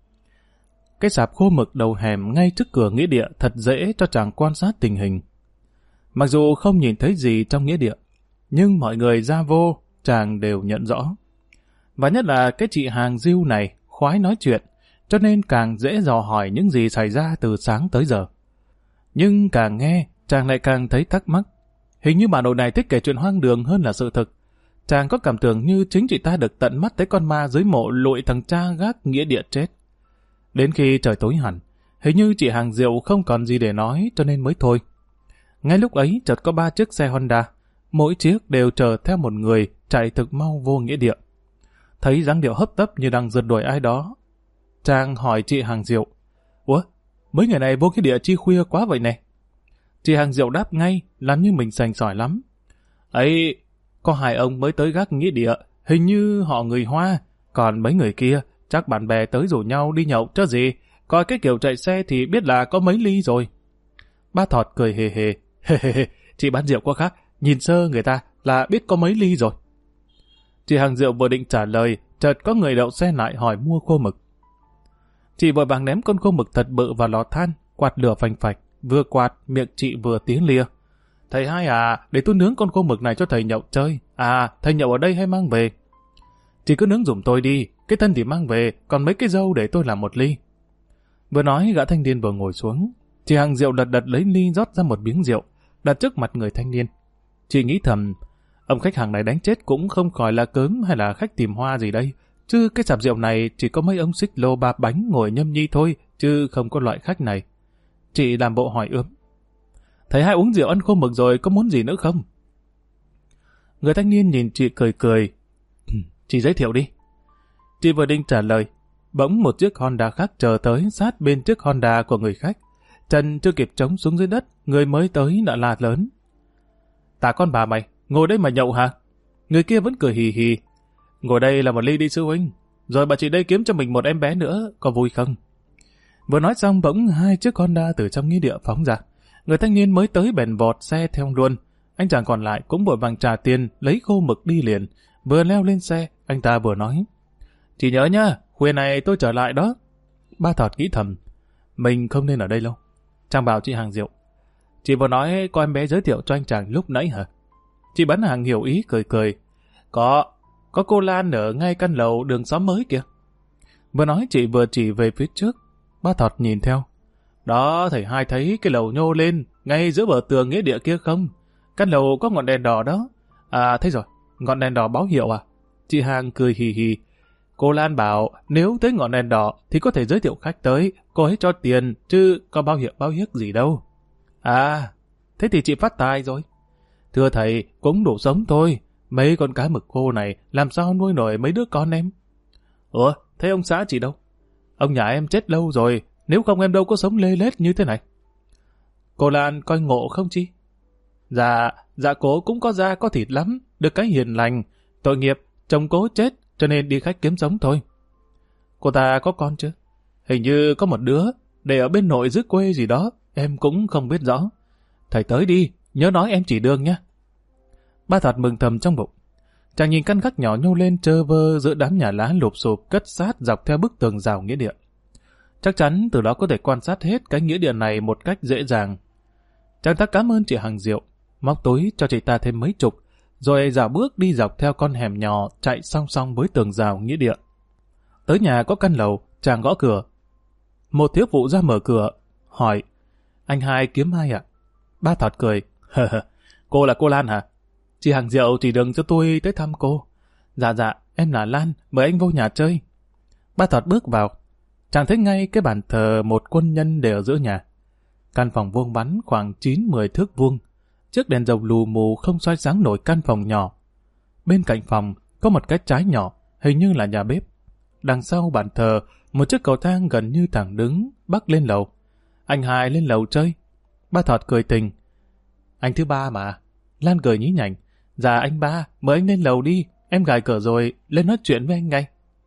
Cái sạp khô mực đầu hẻm ngay trước cửa nghĩa địa thật dễ cho chàng quan sát tình hình. Mặc dù không nhìn thấy gì trong nghĩa địa, nhưng mọi người ra vô, chàng đều nhận rõ. Và nhất là cái chị hàng Diêu này khoái nói chuyện, cho nên càng dễ dò hỏi những gì xảy ra từ sáng tới giờ. Nhưng càng nghe, chàng lại càng thấy thắc mắc. Hình như bà nội này thích kể chuyện hoang đường hơn là sự thực. Chàng có cảm tưởng như chính chị ta được tận mắt thấy con ma dưới mộ lụi thằng cha gác nghĩa địa chết. Đến khi trời tối hẳn, hình như chị hàng Diệu không còn gì để nói cho nên mới thôi. Ngay lúc ấy chợt có 3 chiếc xe Honda, mỗi chiếc đều chở theo một người chạy thực mau vô nghĩa địa. Thấy dáng điệu hấp tấp như đang rượt đuổi ai đó, chàng hỏi chị hàng Diệu. Ủa, mấy người này vô nghĩa địa chi khuya quá vậy nè? Chị hàng Diệu đáp ngay, làm như mình sành sỏi lắm. Ấy, có 2 ông mới tới gác nghĩa địa, hình như họ người Hoa, còn mấy người kia chắc bạn bè tới rủ nhau đi nhậu chứ gì, coi cái kiểu chạy xe thì biết là có mấy ly rồi. Ba Thọt cười hề hề. Chị bán rượu quá khác, nhìn sơ người ta là biết có mấy ly rồi. Chị hàng Diệu vừa định trả lời, chợt có người đậu xe lại hỏi mua khô mực. Chị vội vàng ném con khô mực thật bự vào lò than, quạt lửa phành phạch, vừa quạt miệng chị vừa tiếng lia. Thầy hai à, để tôi nướng con khô mực này cho thầy nhậu chơi. À, thầy nhậu ở đây hay mang về? Chị cứ nướng giùm tôi đi, cái thân thì mang về, còn mấy cái dâu để tôi làm 1 ly. Vừa nói gã thanh niên vừa ngồi xuống. Chị hàng Diệu lật đật lấy ly rót ra một miếng rượu, đặt trước mặt người thanh niên. Chị nghĩ thầm, ông khách hàng này đánh chết cũng không khỏi là cớm hay là khách tìm hoa gì đây, chứ cái sạp rượu này chỉ có mấy ông xích lô 3 bánh ngồi nhâm nhi thôi, chứ không có loại khách này. Chị làm bộ hỏi ướm. Thầy hai uống rượu ăn khô mực rồi, có muốn gì nữa không? Người thanh niên nhìn chị cười cười. Chị giới thiệu đi. Chị vừa định trả lời, bỗng một chiếc Honda khác chờ tới sát bên chiếc Honda của người khách. Chân chưa kịp trống xuống dưới đất, người mới tới đã la lớn. Tả con bà mày, ngồi đây mà nhậu hả? Người kia vẫn cười hì hì. Ngồi đây là một ly đi sư huynh, rồi bà chị đây kiếm cho mình một em bé nữa, có vui không? Vừa nói xong bỗng 2 chiếc Honda từ trong nghĩa địa phóng ra. Người thanh niên mới tới bèn vọt xe theo luôn. Anh chàng còn lại cũng vội vàng trả tiền, lấy khô mực đi liền. Vừa leo lên xe, anh ta vừa nói. Chị nhớ nhá, khuya này tôi trở lại đó. Ba Thọt nghĩ thầm, mình không nên ở đây lâu. Chàng bảo chị hàng Diệu. Chị vừa nói có em bé giới thiệu cho anh chàng lúc nãy hả? Chị bán hàng hiểu ý cười cười. Có cô Lan ở ngay căn lầu đường xóm mới kìa. Vừa nói chị vừa chỉ về phía trước. Ba Thọt nhìn theo. Đó, thầy hai thấy cái lầu nhô lên, ngay giữa bờ tường nghĩa địa kia không? Căn lầu có ngọn đèn đỏ đó. À, thấy rồi, ngọn đèn đỏ báo hiệu à? Chị Hằng cười hì hì. Cô Lan bảo nếu tới ngọn đèn đỏ thì có thể giới thiệu khách tới, cô ấy cho tiền, chứ có báo hiệu báo hiếc gì đâu. À, thế thì chị phát tài rồi. Thưa thầy, cũng đủ sống thôi. Mấy con cá mực khô này làm sao nuôi nổi mấy đứa con em? Ủa, thế ông xã chị đâu? Ông nhà em chết lâu rồi, nếu không em đâu có sống lê lết như thế này. Cô Lan coi ngộ không chi? Dạ cố cũng có da có thịt lắm, được cái hiền lành. Tội nghiệp, chồng cố chết, cho nên đi khách kiếm sống thôi. Cô ta có con chưa? Hình như có một đứa, để ở bên nội dưới quê gì đó, em cũng không biết rõ. Thầy tới đi, nhớ nói em chỉ đường nhé. Ba Thật mừng thầm trong bụng. Chàng nhìn căn gác nhỏ nhô lên trơ vơ giữa đám nhà lá lụp xụp cất sát dọc theo bức tường rào nghĩa địa. Chắc chắn từ đó có thể quan sát hết cái nghĩa địa này một cách dễ dàng. Chàng ta cảm ơn chị Hằng Diệu, móc túi cho chị ta thêm mấy chục, rồi dạo bước đi dọc theo con hẻm nhỏ chạy song song với tường rào nghĩa địa. Tới nhà có căn lầu, chàng gõ cửa. Một thiếu phụ ra mở cửa, hỏi, anh hai kiếm ai ạ? Ba Thật cười, cô là cô Lan hả? Chị Hằng Diệu chỉ đường cho tôi tới thăm cô. Dạ, em là Lan, mời anh vô nhà chơi. Ba Thật bước vào, chàng thấy ngay cái bàn thờ một quân nhân để ở giữa nhà. Căn phòng vuông vắn khoảng 9-10 thước vuông. Chiếc đèn dầu lù mù không soi sáng nổi căn phòng nhỏ. Bên cạnh phòng có một cái trái nhỏ, hình như là nhà bếp. Đằng sau bàn thờ, một chiếc cầu thang gần như thẳng đứng, bắc lên lầu. Anh hai lên lầu chơi. Ba Thật cười tình. Anh thứ ba mà. Lan cười nhí nhảnh. Dạ anh ba, mời anh lên lầu đi, em gài cửa rồi, lên nói chuyện với anh ngay.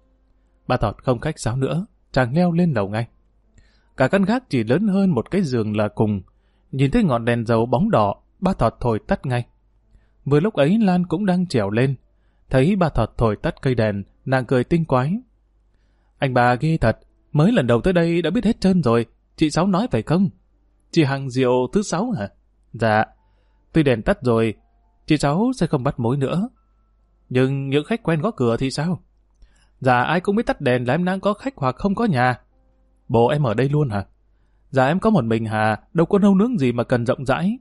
Ba Thật không khách sáo nữa, chàng leo lên lầu ngay. Cả căn gác chỉ lớn hơn một cái giường là cùng. Nhìn thấy ngọn đèn dầu bóng đỏ, Ba Thật thổi tắt ngay. Vừa lúc ấy Lan cũng đang trèo lên. Thấy Ba Thật thổi tắt cây đèn, nàng cười tinh quái. Anh bà ghê thật, mới lần đầu tới đây đã biết hết trơn rồi, chị Sáu nói phải không? Chị Hằng Diệu thứ 6 hả? Dạ, tuy đèn tắt rồi, chị Sáu sẽ không bắt mối nữa. Nhưng những khách quen gõ cửa thì sao? Dạ ai cũng biết tắt đèn là em đang có khách hoặc không có nhà. Bộ em ở đây luôn hả? Dạ em có một mình hà, đâu có nấu nướng gì mà cần rộng rãi.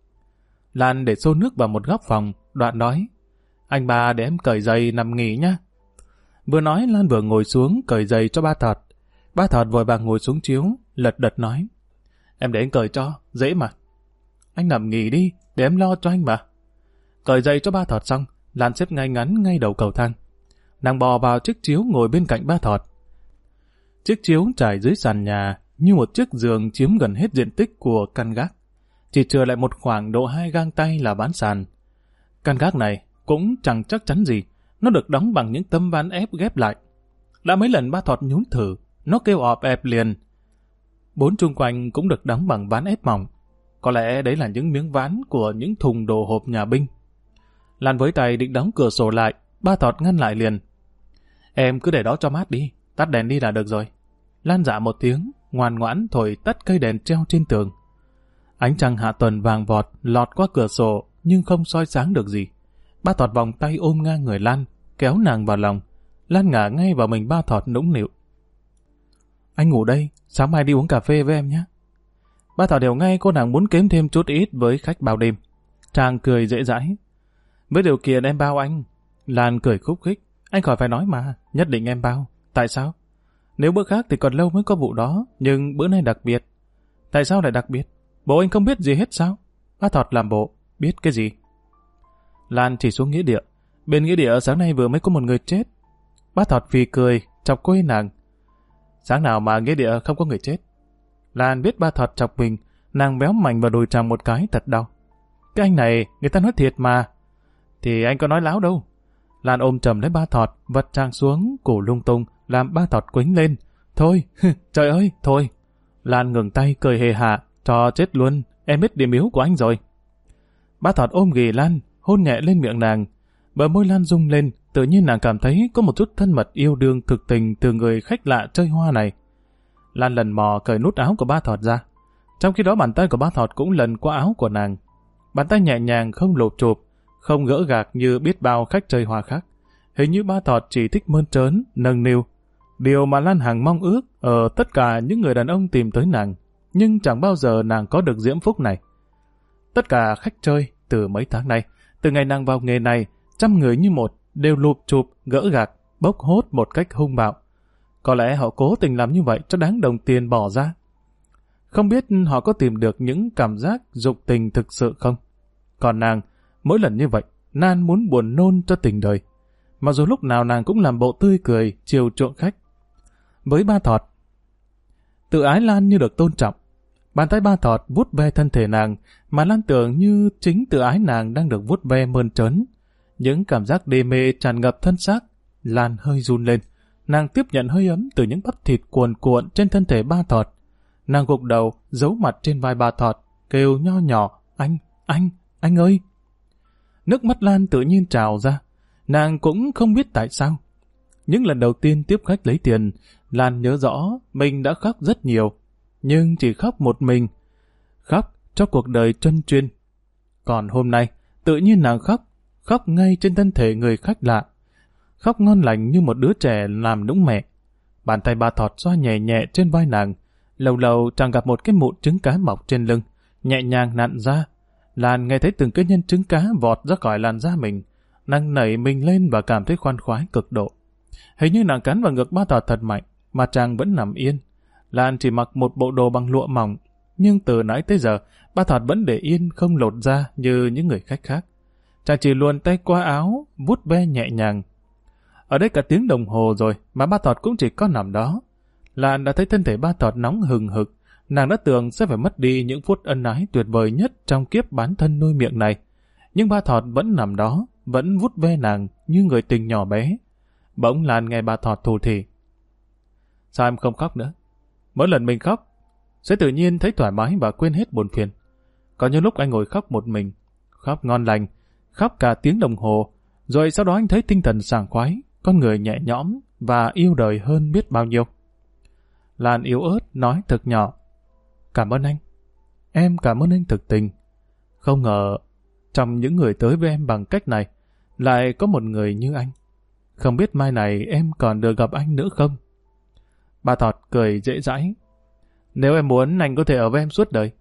Lan để xô nước vào một góc phòng, đoạn nói. Anh bà để em cởi giày nằm nghỉ nhá. Vừa nói Lan vừa ngồi xuống cởi giày cho Ba Thật. Ba Thật vội vàng ngồi xuống chiếu, lật đật nói. Em để anh cởi cho, dễ mà. Anh nằm nghỉ đi, để em lo cho anh mà. Cởi giày cho Ba Thật xong, Lan xếp ngay ngắn ngay đầu cầu thang. Nàng bò vào chiếc chiếu ngồi bên cạnh Ba Thật. Chiếc chiếu trải dưới sàn nhà như một chiếc giường chiếm gần hết diện tích của căn gác. Chỉ chừa lại một khoảng độ 2 gang tay là bán sàn. Căn gác này cũng chẳng chắc chắn gì, nó được đóng bằng những tấm ván ép ghép lại. Đã mấy lần Ba Thật nhún thử, nó kêu ọp ẹp liền. Bốn chung quanh cũng được đóng bằng ván ép mỏng. Có lẽ đấy là những miếng ván của những thùng đồ hộp nhà binh. Lan với tay định đóng cửa sổ lại, Ba Thật ngăn lại liền. Em cứ để đó cho mát đi, tắt đèn đi là được rồi. Lan dạ một tiếng, ngoan ngoãn thổi tắt cây đèn treo trên tường. Ánh trăng hạ tuần vàng vọt lọt qua cửa sổ nhưng không soi sáng được gì. Ba Thật vòng tay ôm ngang người Lan, kéo nàng vào lòng. Lan ngả ngay vào mình Ba Thật nũng nịu. Anh ngủ đây, sáng mai đi uống cà phê với em nhé. Ba Thật đều ngay cô nàng muốn kiếm thêm chút ít với khách bao đêm. Chàng cười dễ dãi. Với điều kiện em bao anh. Lan cười khúc khích. Anh khỏi phải nói mà, nhất định em bao. Tại sao? Nếu bữa khác thì còn lâu mới có vụ đó, nhưng bữa nay đặc biệt. Tại sao lại đặc biệt? Bộ anh không biết gì hết sao? Ba Thật làm bộ, biết cái gì? Lan chỉ xuống nghĩa địa. Bên nghĩa địa sáng nay vừa mới có một người chết. Ba Thật phì cười, chọc quê nàng. Sáng nào mà nghĩa địa không có người chết? Lan biết Ba Thật chọc mình, nàng béo mạnh vào đùi chàng một cái thật đau. Cái anh này, người ta nói thiệt mà. Thì anh có nói láo đâu. Lan ôm chầm lấy Ba Thật, vật chàng xuống, cổ lung tung, làm Ba Thật quấy lên. Thôi, trời ơi, thôi. Lan ngừng tay, cười hề hạ, cho chết luôn, em biết điểm yếu của anh rồi. Ba Thật ôm ghì Lan, hôn nhẹ lên miệng nàng. Bờ môi Lan rung lên, tự nhiên nàng cảm thấy có một chút thân mật yêu đương thực tình từ người khách lạ chơi hoa này. Lan lần mò cởi nút áo của Ba Thật ra. Trong khi đó bàn tay của Ba Thật cũng lần qua áo của nàng. Bàn tay nhẹ nhàng không lột chụp, không gỡ gạc như biết bao khách chơi hoa khác. Hình như Ba Thật chỉ thích mơn trớn, nâng niu. Điều mà Lan Hằng mong ước ở tất cả những người đàn ông tìm tới nàng. nhưng chẳng bao giờ nàng có được diễm phúc này. Tất cả khách chơi từ mấy tháng nay, từ ngày nàng vào nghề này, 100 người như một đều lụp chụp, gỡ gạc, bốc hốt một cách hung bạo. Có lẽ họ cố tình làm như vậy cho đáng đồng tiền bỏ ra. Không biết họ có tìm được những cảm giác dục tình thực sự không? Còn nàng, mỗi lần như vậy, nan muốn buồn nôn cho tình đời. Mặc dù lúc nào nàng cũng làm bộ tươi cười, chiều chuộng khách. Với ba Thọt, tự ái Lan như được tôn trọng. Bàn tay ba Thọt vuốt ve thân thể nàng, mà Lan tưởng như chính tự ái nàng đang được vuốt ve mơn trớn. Những cảm giác đê mê tràn ngập thân xác. Lan hơi run lên. Nàng tiếp nhận hơi ấm từ những bắp thịt cuồn cuộn trên thân thể ba Thọt. Nàng gục đầu, giấu mặt trên vai ba Thọt, kêu nho nhỏ, anh ơi! Nước mắt Lan tự nhiên trào ra. Nàng cũng không biết tại sao. Những lần đầu tiên tiếp khách lấy tiền, Lan nhớ rõ mình đã khóc rất nhiều, nhưng chỉ khóc một mình. Khóc cho cuộc đời trân chuyên. Còn hôm nay, tự nhiên nàng khóc ngay trên thân thể người khách lạ. Khóc ngon lành như một đứa trẻ làm nũng mẹ. Bàn tay ba Thọt xoa nhẹ nhẹ trên vai nàng. Lâu lâu chàng gặp một cái mụn trứng cá mọc trên lưng, nhẹ nhàng nặn ra. Lan nghe thấy từng cái nhân trứng cá vọt ra khỏi làn da mình. Nàng nảy mình lên và cảm thấy khoan khoái cực độ. Hình như nàng cắn vào ngực ba Thọt thật mạnh, mà chàng vẫn nằm yên. Lan chỉ mặc một bộ đồ bằng lụa mỏng, nhưng từ nãy tới giờ, ba Thọt vẫn để yên không lột ra như những người khách khác. Chàng chỉ luồn tay qua áo, vuốt ve nhẹ nhàng. Ở đây cả tiếng đồng hồ rồi mà ba Thọt cũng chỉ có nằm đó. Lan đã thấy thân thể ba Thọt nóng hừng hực. Nàng đã tưởng sẽ phải mất đi những phút ân ái tuyệt vời nhất trong kiếp bán thân nuôi miệng này. Nhưng ba Thọt vẫn nằm đó, vẫn vuốt ve nàng như người tình nhỏ bé. Bỗng Lan nghe ba Thọt thù thì: "Sao em không khóc nữa? Mỗi lần mình khóc, sẽ tự nhiên thấy thoải mái và quên hết buồn phiền. Có những lúc anh ngồi khóc một mình, khóc ngon lành, khóc cả tiếng đồng hồ, rồi sau đó anh thấy tinh thần sảng khoái, con người nhẹ nhõm và yêu đời hơn biết bao nhiêu." Lan yếu ớt nói thật nhỏ: "Cảm ơn anh. Em cảm ơn anh thực tình. Không ngờ, trong những người tới với em bằng cách này, lại có một người như anh. Không biết mai này em còn được gặp anh nữa không?" Ba Thọt cười dễ dãi: "Nếu em muốn, anh có thể ở với em suốt đời."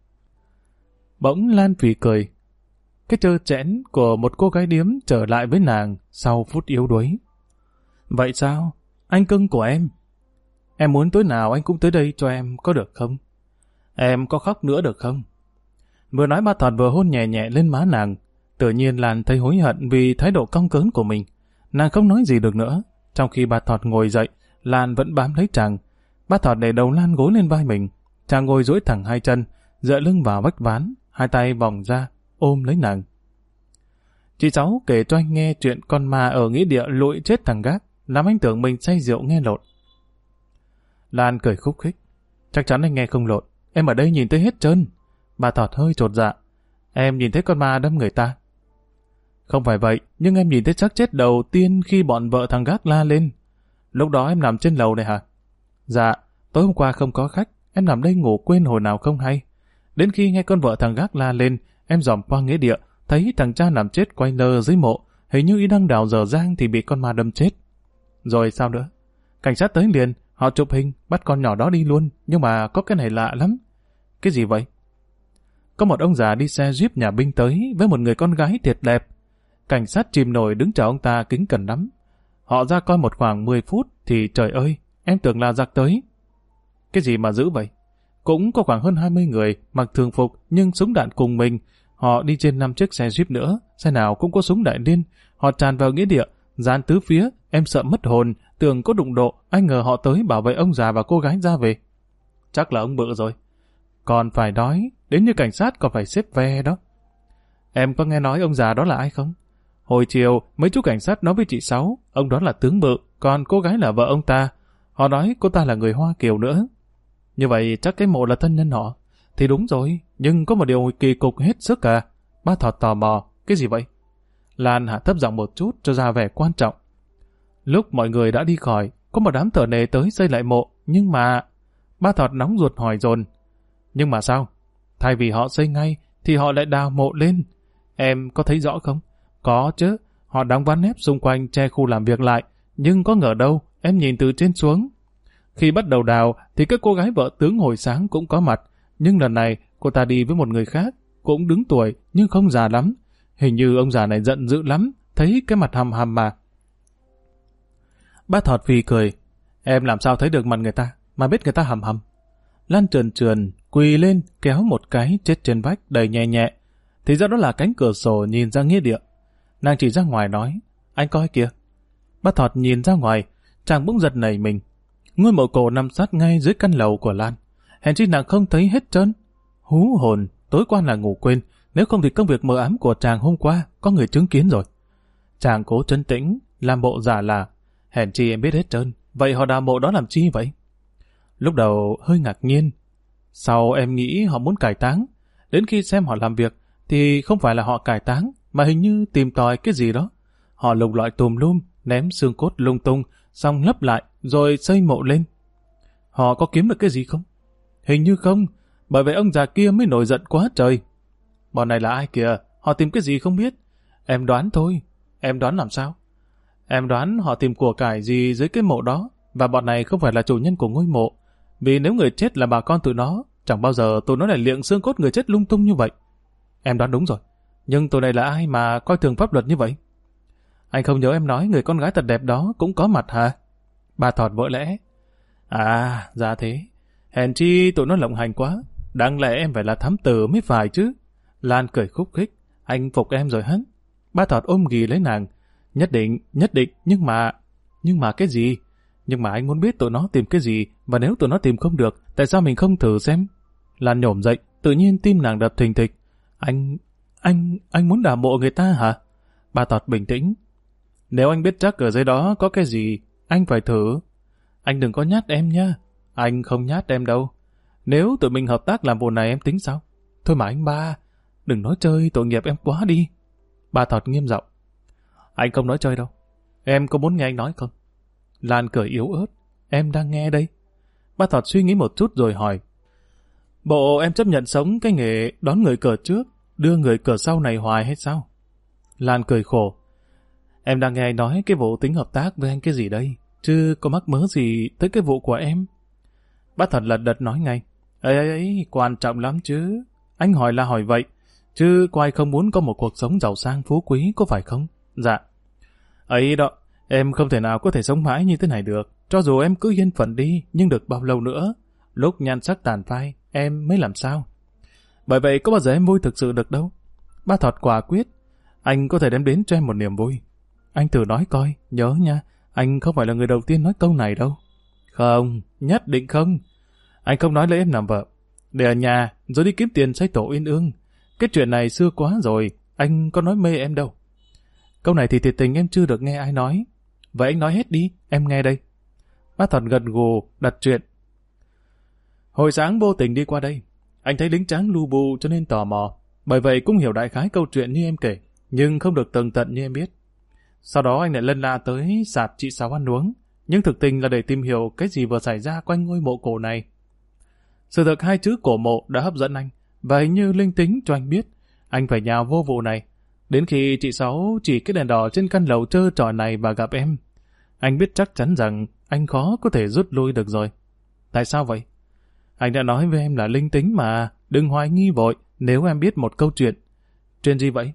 Bỗng Lan phì cười. Cái trơ trẽn của một cô gái điếm trở lại với nàng sau phút yếu đuối. "Vậy sao? Anh cưng của em. Em muốn tối nào anh cũng tới đây cho em, có được không? Em có khóc nữa được không?" Vừa nói ba Thọt vừa hôn nhẹ nhẹ lên má nàng. Tự nhiên Lan thấy hối hận vì thái độ cong cớn của mình. Nàng không nói gì được nữa. Trong khi ba Thọt ngồi dậy, Lan vẫn bám lấy chàng. Ba Thọt để đầu Lan gối lên vai mình. Chàng ngồi duỗi thẳng hai chân, dựa lưng vào vách ván, hai tay vòng ra, ôm lấy nàng. Chị Sáu kể cho anh nghe chuyện con ma ở nghĩa địa lụi chết thằng gác, làm anh tưởng mình say rượu nghe lộn. Lan cười khúc khích: "Chắc chắn anh nghe không lộn. Em ở đây nhìn thấy hết trơn." Bà Thọt hơi chột dạ: "Em nhìn thấy con ma đâm người ta." "Không phải vậy, nhưng em nhìn thấy xác chết đầu tiên khi bọn vợ thằng gác la lên. Lúc đó em nằm trên lầu này hả?" "Dạ, tối hôm qua không có khách, em nằm đây ngủ quên hồi nào không hay. Đến khi nghe con vợ thằng gác la lên, em dòm qua nghĩa địa, thấy thằng cha nằm chết quay lơ dưới mộ, hình như y đang đào dở dang thì bị con ma đâm chết. Rồi sao nữa? Cảnh sát tới liền, họ chụp hình, bắt con nhỏ đó đi luôn, nhưng mà có cái này lạ lắm." "Cái gì vậy?" "Có một ông già đi xe Jeep nhà binh tới với một người con gái thiệt đẹp. Cảnh sát chìm nổi đứng chờ ông ta kính cẩn lắm. Họ ra coi một khoảng 10 phút thì trời ơi, em tưởng là giặc tới." "Cái gì mà dữ vậy?" "Cũng có khoảng hơn 20 người, mặc thường phục nhưng súng đạn cùng mình. Họ đi trên 5 chiếc xe Jeep nữa, xe nào cũng có súng đại liên. Họ tràn vào nghĩa địa, dàn tứ phía, em sợ mất hồn, tưởng có đụng độ, anh ngờ họ tới bảo vệ ông già và cô gái ra về." "Chắc là ông bự rồi." "Còn phải nói, đến như cảnh sát còn phải xếp ve đó." "Em có nghe nói ông già đó là ai không?" "Hồi chiều, mấy chú cảnh sát nói với chị Sáu, ông đó là tướng Bự, còn cô gái là vợ ông ta. Họ nói cô ta là người Hoa Kiều nữa." "Như vậy chắc cái mộ là thân nhân họ." "Thì đúng rồi, nhưng có một điều kỳ cục hết sức à." Ba Thọt tò mò: "Cái gì vậy?" Lan hạ thấp giọng một chút cho ra vẻ quan trọng: "Lúc mọi người đã đi khỏi, có một đám thợ nề tới xây lại mộ, nhưng mà..." Ba Thọt nóng ruột hỏi dồn: "Nhưng mà sao? Thay vì họ xây ngay, thì họ lại đào mộ lên. Em có thấy rõ không?" "Có chứ, họ đóng ván ép xung quanh che khu làm việc lại, nhưng có ngờ đâu, em nhìn từ trên xuống." Khi bắt đầu đào thì các cô gái vợ tướng hồi sáng cũng có mặt, nhưng lần này cô ta đi với một người khác, cũng đứng tuổi nhưng không già lắm. Hình như ông già này giận dữ lắm, thấy cái mặt hầm hầm mà. Bác Thọt phì cười. Em làm sao thấy được mặt người ta, mà biết người ta hầm hầm. Lan trườn trườn, quỳ lên, kéo một cái chết trên vách đầy nhẹ nhẹ. Thì ra đó là cánh cửa sổ nhìn ra nghĩa địa. Nàng chỉ ra ngoài nói, anh coi kìa. Bác Thọt nhìn ra ngoài, chàng bỗng giật nảy mình. Ngôi mộ cổ nằm sát ngay dưới căn lầu của Lan. Hèn chi nàng không thấy hết trơn. Hú hồn, tối qua là ngủ quên, nếu không thì công việc mờ ám của chàng hôm qua có người chứng kiến rồi. Chàng cố trấn tĩnh, làm bộ giả là, hèn chi em biết hết trơn, vậy họ đào mộ đó làm chi vậy? Lúc đầu hơi ngạc nhiên, sau em nghĩ họ muốn cải táng. Đến khi xem họ làm việc thì không phải là họ cải táng, mà hình như tìm tòi cái gì đó. Họ lục lọi tùm lum, ném xương cốt lung tung, xong lấp lại, rồi xây mộ lên. Họ có kiếm được cái gì không? Hình như không, bởi vậy ông già kia mới nổi giận quá trời. Bọn này là ai kìa? Họ tìm cái gì không biết? Em đoán thôi. Em đoán làm sao? Em đoán họ tìm của cải gì dưới cái mộ đó, và bọn này không phải là chủ nhân của ngôi mộ. Vì nếu người chết là bà con tụi nó, chẳng bao giờ tụi nó lại liệng xương cốt người chết lung tung như vậy. Em đoán đúng rồi. Nhưng tụi này là ai mà coi thường pháp luật như vậy? Anh không nhớ em nói người con gái thật đẹp đó cũng có mặt hả? Bà Thọt vỡ lẽ. À, ra thế. Hèn chi tụi nó lộng hành quá. Đáng lẽ em phải là thám tử mới phải chứ. Lan cười khúc khích. Anh phục em rồi hả? Bà Thọt ôm ghì lấy nàng. Nhất định, nhưng mà cái gì? Nhưng mà anh muốn biết tụi nó tìm cái gì, và nếu tụi nó tìm không được, tại sao mình không thử xem? Lan nhổm dậy, tự nhiên tim nàng đập thình thịch. Anh muốn đào mộ người ta hả? Bà Thọt bình tĩnh. Nếu anh biết chắc ở dưới đó có cái gì, anh phải thử. Anh đừng có nhát em nha. Anh không nhát em đâu. Nếu tụi mình hợp tác làm vụ này em tính sao? Thôi mà anh ba, đừng nói chơi, tội nghiệp em quá đi. Bà Thọt nghiêm giọng. Anh không nói chơi đâu. Em có muốn nghe anh nói không? Lan cười yếu ớt. Em đang nghe đây. Bà Thọt suy nghĩ một chút rồi hỏi. Bộ em chấp nhận sống cái nghề đón người cờ trước, đưa người cờ sau này hoài hay sao? Lan cười khổ. Em đang nghe anh nói cái vụ tính hợp tác với anh cái gì đây, chứ có mắc mớ gì tới cái vụ của em. Bác Thật lật đật nói ngay. Ấy, quan trọng lắm chứ. Anh hỏi là hỏi vậy, chứ có ai không muốn có một cuộc sống giàu sang phú quý, có phải không? Dạ. Ấy đó, em không thể nào có thể sống mãi như thế này được. Cho dù em cứ yên phận đi, nhưng được bao lâu nữa? Lúc nhan sắc tàn phai, em mới làm sao? Bởi vậy có bao giờ em vui thực sự được đâu. Bác Thọt quả quyết. Anh có thể đem đến cho em một niềm vui. Anh thử nói coi, nhớ nha, anh không phải là người đầu tiên nói câu này đâu. Không, nhất định không. Anh không nói lấy em làm vợ. Để ở nhà, rồi đi kiếm tiền xây tổ uyên ương. Cái chuyện này xưa quá rồi, anh có nói mê em đâu. Câu này thì thiệt tình em chưa được nghe ai nói. Vậy anh nói hết đi, em nghe đây. Bác Thọt gật gù, đặt chuyện. Hồi sáng vô tình đi qua đây, anh thấy lính tráng lu bu cho nên tò mò. Bởi vậy cũng hiểu đại khái câu chuyện như em kể, nhưng không được tường tận như em biết. Sau đó anh lại lân la tới sạp chị Sáu ăn uống, nhưng thực tình là để tìm hiểu cái gì vừa xảy ra quanh ngôi mộ cổ này. Sự thật hai chữ cổ mộ đã hấp dẫn anh, và hình như linh tính cho anh biết anh phải nhào vô vụ này. Đến khi chị Sáu chỉ cái đèn đỏ trên căn lầu trơ trọi này và gặp em, anh biết chắc chắn rằng anh khó có thể rút lui được rồi. Tại sao vậy? Anh đã nói với em là linh tính mà, đừng hoài nghi vội nếu em biết một câu chuyện. Chuyện gì vậy?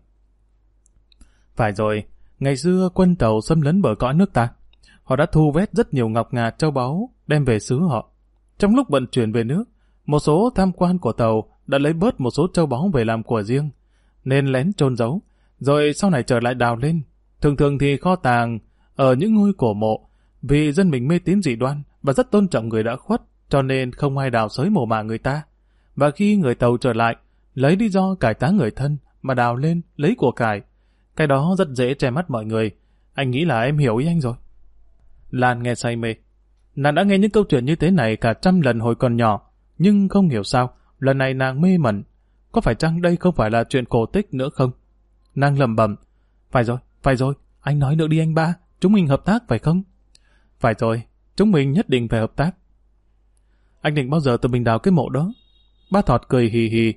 Phải rồi, ngày xưa quân Tàu xâm lấn bờ cõi nước ta. Họ đã thu vét rất nhiều ngọc ngà châu báu đem về xứ họ. Trong lúc vận chuyển về nước, một số tham quan của Tàu đã lấy bớt một số châu báu về làm của riêng, nên lén chôn giấu, rồi sau này trở lại đào lên. Thường thường thì kho tàng ở những ngôi cổ mộ, vì dân mình mê tín dị đoan và rất tôn trọng người đã khuất, cho nên không ai đào xới mồ mả người ta. Và khi người Tàu trở lại, lấy lý do cải táng người thân mà đào lên lấy của cải. Cái đó rất dễ che mắt mọi người. Anh nghĩ là em hiểu ý anh rồi. Lan nghe say mê. Nàng đã nghe những câu chuyện như thế này cả 100 lần hồi còn nhỏ, nhưng không hiểu sao lần này nàng mê mẩn. Có phải chăng đây không phải là chuyện cổ tích nữa không? Nàng lẩm bẩm. Phải rồi, anh nói nữa đi anh ba, chúng mình hợp tác phải không? Phải rồi, chúng mình nhất định phải hợp tác. Anh định bao giờ tụi mình đào cái mộ đó? Bác Thọt cười hì hì.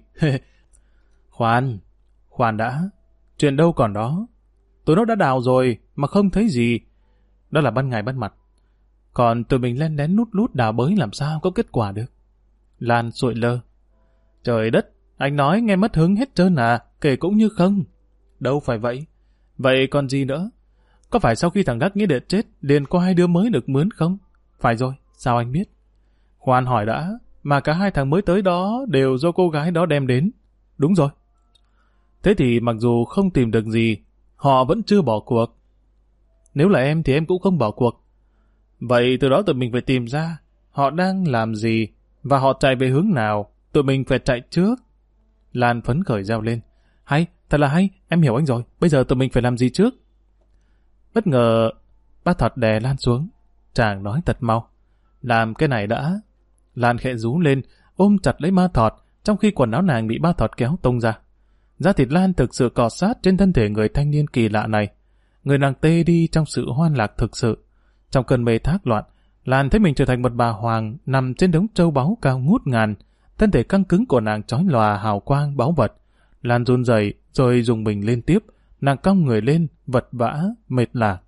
Khoan đã. Chuyện đâu còn đó. Tụi nó đã đào rồi mà không thấy gì. Đó là ban ngày ban mặt. Còn tụi mình len lén lút lút đào bới làm sao có kết quả được. Lan sụi lơ. Trời đất, anh nói nghe mất hứng hết trơn à, kể cũng như không. Đâu phải vậy. Vậy còn gì nữa? Có phải sau khi thằng Đắc Nghĩa Đệ chết, liền có hai đứa mới được mướn không? Phải rồi, sao anh biết? Khoan hỏi đã, mà cả hai thằng mới tới đó đều do cô gái đó đem đến. Đúng rồi. Thế thì mặc dù không tìm được gì, họ vẫn chưa bỏ cuộc. Nếu là em thì em cũng không bỏ cuộc. Vậy từ đó tụi mình phải tìm ra họ đang làm gì và họ chạy về hướng nào, tụi mình phải chạy trước. Lan phấn khởi reo lên. Hay, thật là hay, em hiểu anh rồi, bây giờ tụi mình phải làm gì trước? Bất ngờ, bác Thọt đè Lan xuống. Chàng nói thật mau. Làm cái này đã. Lan khẽ rú lên, ôm chặt lấy ba Thọt, trong khi quần áo nàng bị ba Thọt kéo tung ra. Da thịt Lan thực sự cọ sát trên thân thể người thanh niên kỳ lạ này. Người nàng tê đi trong sự hoan lạc thực sự. Trong cơn mê thác loạn, Lan thấy mình trở thành một bà hoàng nằm trên đống châu báu cao ngút ngàn. Thân thể căng cứng của nàng chói lòa hào quang báu vật. Lan run rẩy rồi dùng mình lên tiếp. Nàng cong người lên, vật vã, mệt lả.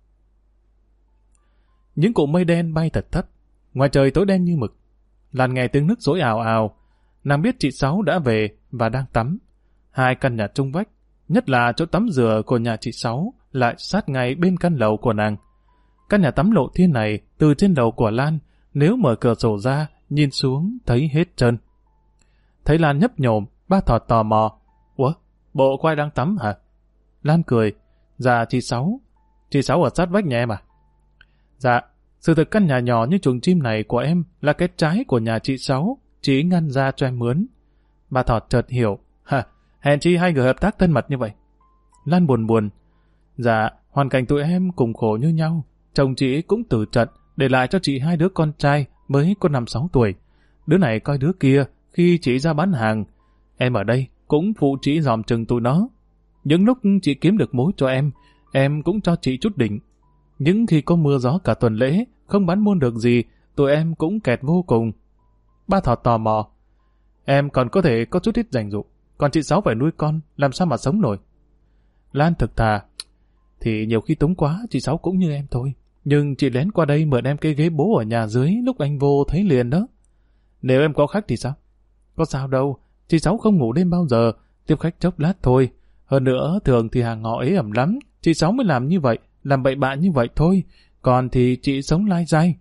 Những cụm mây đen bay thật thấp. Ngoài trời tối đen như mực. Lan nghe tiếng nước rỗi ào ào. Nàng biết chị Sáu đã về và đang tắm. Hai căn nhà chung vách, nhất là chỗ tắm rửa của nhà chị Sáu, lại sát ngay bên căn lầu của nàng. Căn nhà tắm lộ thiên này, từ trên lầu của Lan, nếu mở cửa sổ ra, nhìn xuống thấy hết trơn. Thấy Lan nhấp nhổm, ba Thọt tò mò. Ủa, bộ có ai đang tắm hả? Lan cười. Dạ chị Sáu. Chị Sáu ở sát vách nhà em à? Dạ, sự thực căn nhà nhỏ như chuồng chim này của em là cái trái của nhà chị Sáu, chị ngăn ra cho em mướn. Bà Thọt chợt hiểu. Hèn chi hai người hợp tác thân mật như vậy. Lan buồn buồn. Dạ, hoàn cảnh tụi em cùng khổ như nhau. Chồng chị cũng từ trận, để lại cho chị hai đứa con trai mới có 5-6 tuổi. Đứa này coi đứa kia khi chị ra bán hàng. Em ở đây cũng phụ chị dòm chừng tụi nó. Những lúc chị kiếm được mối cho em cũng cho chị chút đỉnh. Nhưng khi có mưa gió cả tuần lễ, không bán buôn được gì, tụi em cũng kẹt vô cùng. Ba Thọt tò mò. Em còn có thể có chút ít dành dụ, còn chị Sáu phải nuôi con, làm sao mà sống nổi? Lan thực thà. Thì nhiều khi túng quá, chị Sáu cũng như em thôi. Nhưng chị lén qua đây mượn em cái ghế bố ở nhà dưới, lúc anh vô thấy liền đó. Nếu em có khách thì sao? Có sao đâu, chị Sáu không ngủ đêm bao giờ, tiếp khách chốc lát thôi. Hơn nữa, thường thì hàng họ ế ẩm lắm, chị Sáu mới làm như vậy, làm bậy bạ như vậy thôi, còn thì chị sống lai dai.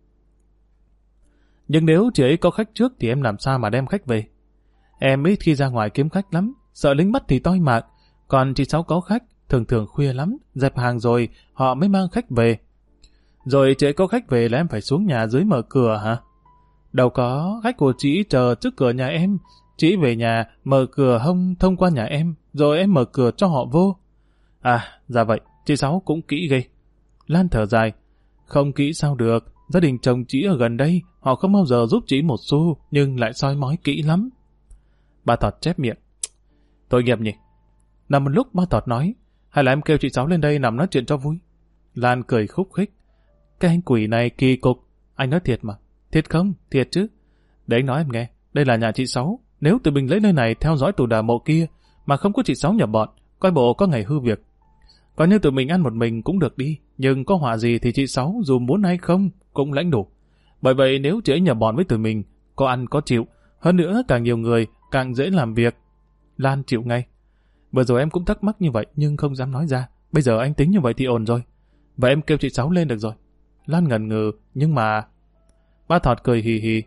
Nhưng nếu chị ấy có khách trước thì em làm sao mà đem khách về? Em ít khi ra ngoài kiếm khách lắm, sợ lính bắt thì toi mạng, còn chị Sáu có khách, thường thường khuya lắm, dẹp hàng rồi, họ mới mang khách về. Rồi chị ấy có khách về là em phải xuống nhà dưới mở cửa hả? Đâu có, khách của chị chờ trước cửa nhà em, chị về nhà mở cửa thông qua nhà em, rồi em mở cửa cho họ vô. À, dạ vậy, chị Sáu cũng kỹ ghê. Lan thở dài. Không kỹ sao được, gia đình chồng chị ở gần đây, họ không bao giờ giúp chị một xu, nhưng lại soi mói kỹ lắm. Ba Thọt chép miệng. Tội nghiệp nhỉ. Nằm một lúc ba Thọt nói, hay là em kêu chị Sáu lên đây nằm nói chuyện cho vui. Lan cười khúc khích. Cái anh quỷ này kỳ cục. Anh nói thiệt mà. Thiệt không? Thiệt chứ. Để anh nói em nghe, đây là nhà chị Sáu. Nếu tụi mình lấy nơi này theo dõi tù đà mộ kia, mà không có chị Sáu nhập bọn, coi bộ có ngày hư việc. Còn như tụi mình ăn một mình cũng được đi, nhưng có họa gì thì chị Sáu dù muốn hay không cũng lãnh đủ. Bởi vậy nếu chị ấy nhập bọn với tụi mình, có ăn có chịu, hơn nữa càng nhiều người càng dễ làm việc. Lan chịu ngay. Vừa rồi em cũng thắc mắc như vậy nhưng không dám nói ra. Bây giờ anh tính như vậy thì ổn rồi. Vậy em kêu chị Sáu lên được rồi. Lan ngần ngừ, nhưng mà... Ba Thọt cười hì hì.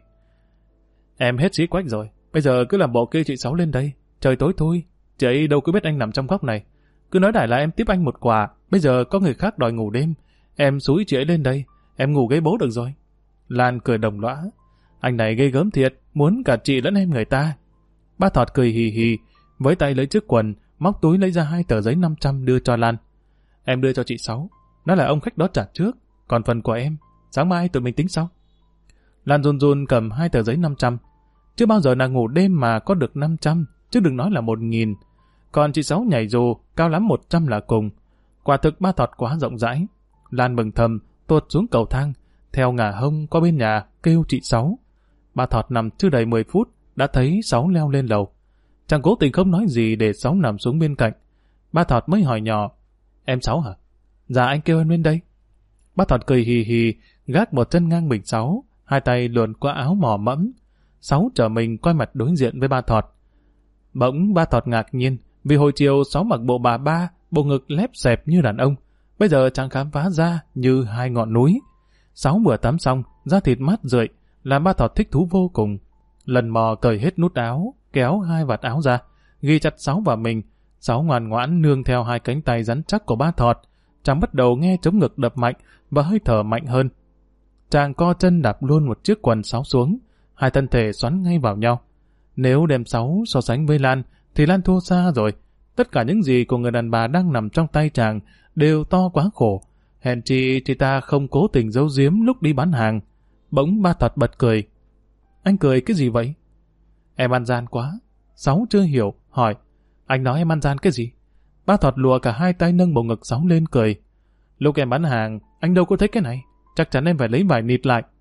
Em hết sĩ quách rồi. Bây giờ cứ làm bộ kêu chị Sáu lên đây. Trời tối thôi, chị ấy đâu có biết anh nằm trong góc này. Cứ nói đại là em tiếp anh một quà. Bây giờ có người khác đòi ngủ đêm. Em xúi chị ấy lên đây. Em ngủ ghế bố được rồi. Lan cười đồng lõa. Anh này ghê gớm thiệt, muốn cả chị lẫn em người ta. Ba Thọt cười hì hì, với tay lấy chiếc quần, móc túi lấy ra 2 tờ giấy 500 đưa cho Lan. Em đưa cho chị Sáu. Nó là ông khách đó trả trước, còn phần của em, sáng mai tụi mình tính sau. Lan run run cầm 2 tờ giấy 500. Chưa bao giờ nàng ngủ đêm mà có được 500, chứ đừng nói là 1.000. Còn chị Sáu nhảy dù, cao lắm 100 là cùng. Quả thực ba Thọt quá rộng rãi. Lan mừng thầm, tuột xuống cầu thang, theo ngả hông qua bên nhà, kêu chị Sáu. Ba Thọt nằm chưa đầy 10 phút, đã thấy Sáu leo lên lầu. Chàng cố tình không nói gì để Sáu nằm xuống bên cạnh. Ba Thọt mới hỏi nhỏ, em Sáu hả? Dạ anh kêu em lên đây. Ba Thọt cười hì hì, gác một chân ngang mình Sáu, hai tay luồn qua áo mò mẫm. Sáu trở mình quay mặt đối diện với ba Thọt. Bỗng ba Thọt ngạc nhiên, vì hồi chiều Sáu mặc bộ bà ba, bộ ngực lép xẹp như đàn ông. Bây giờ chàng khám phá ra như hai ngọn núi. Sáu vừa tắm xong, da thịt mát rượi, làm ba Thọt thích thú vô cùng. Lần mò cởi hết nút áo, kéo hai vạt áo ra, ghi chặt Sáu vào mình. Sáu ngoan ngoãn nương theo hai cánh tay rắn chắc của ba Thọt. Chàng bắt đầu nghe trống ngực đập mạnh và hơi thở mạnh hơn. Chàng co chân đạp luôn một chiếc quần Sáu xuống, hai thân thể xoắn ngay vào nhau. Nếu đem Sáu so sánh với Lan, thì Lan thua xa rồi. Tất cả những gì của người đàn bà đang nằm trong tay chàng đều to quá khổ. Hèn chi thì ta không cố tình giấu giếm lúc đi bán hàng. Bỗng ba Thọt bật cười. Anh cười cái gì vậy? Em ăn gian quá. Sáu chưa hiểu, hỏi. Anh nói em ăn gian cái gì? Ba Thọt lùa cả hai tay nâng bộ ngực Sáu lên cười. Lúc em bán hàng, anh đâu có thấy cái này. Chắc chắn em phải lấy vải nịt lại.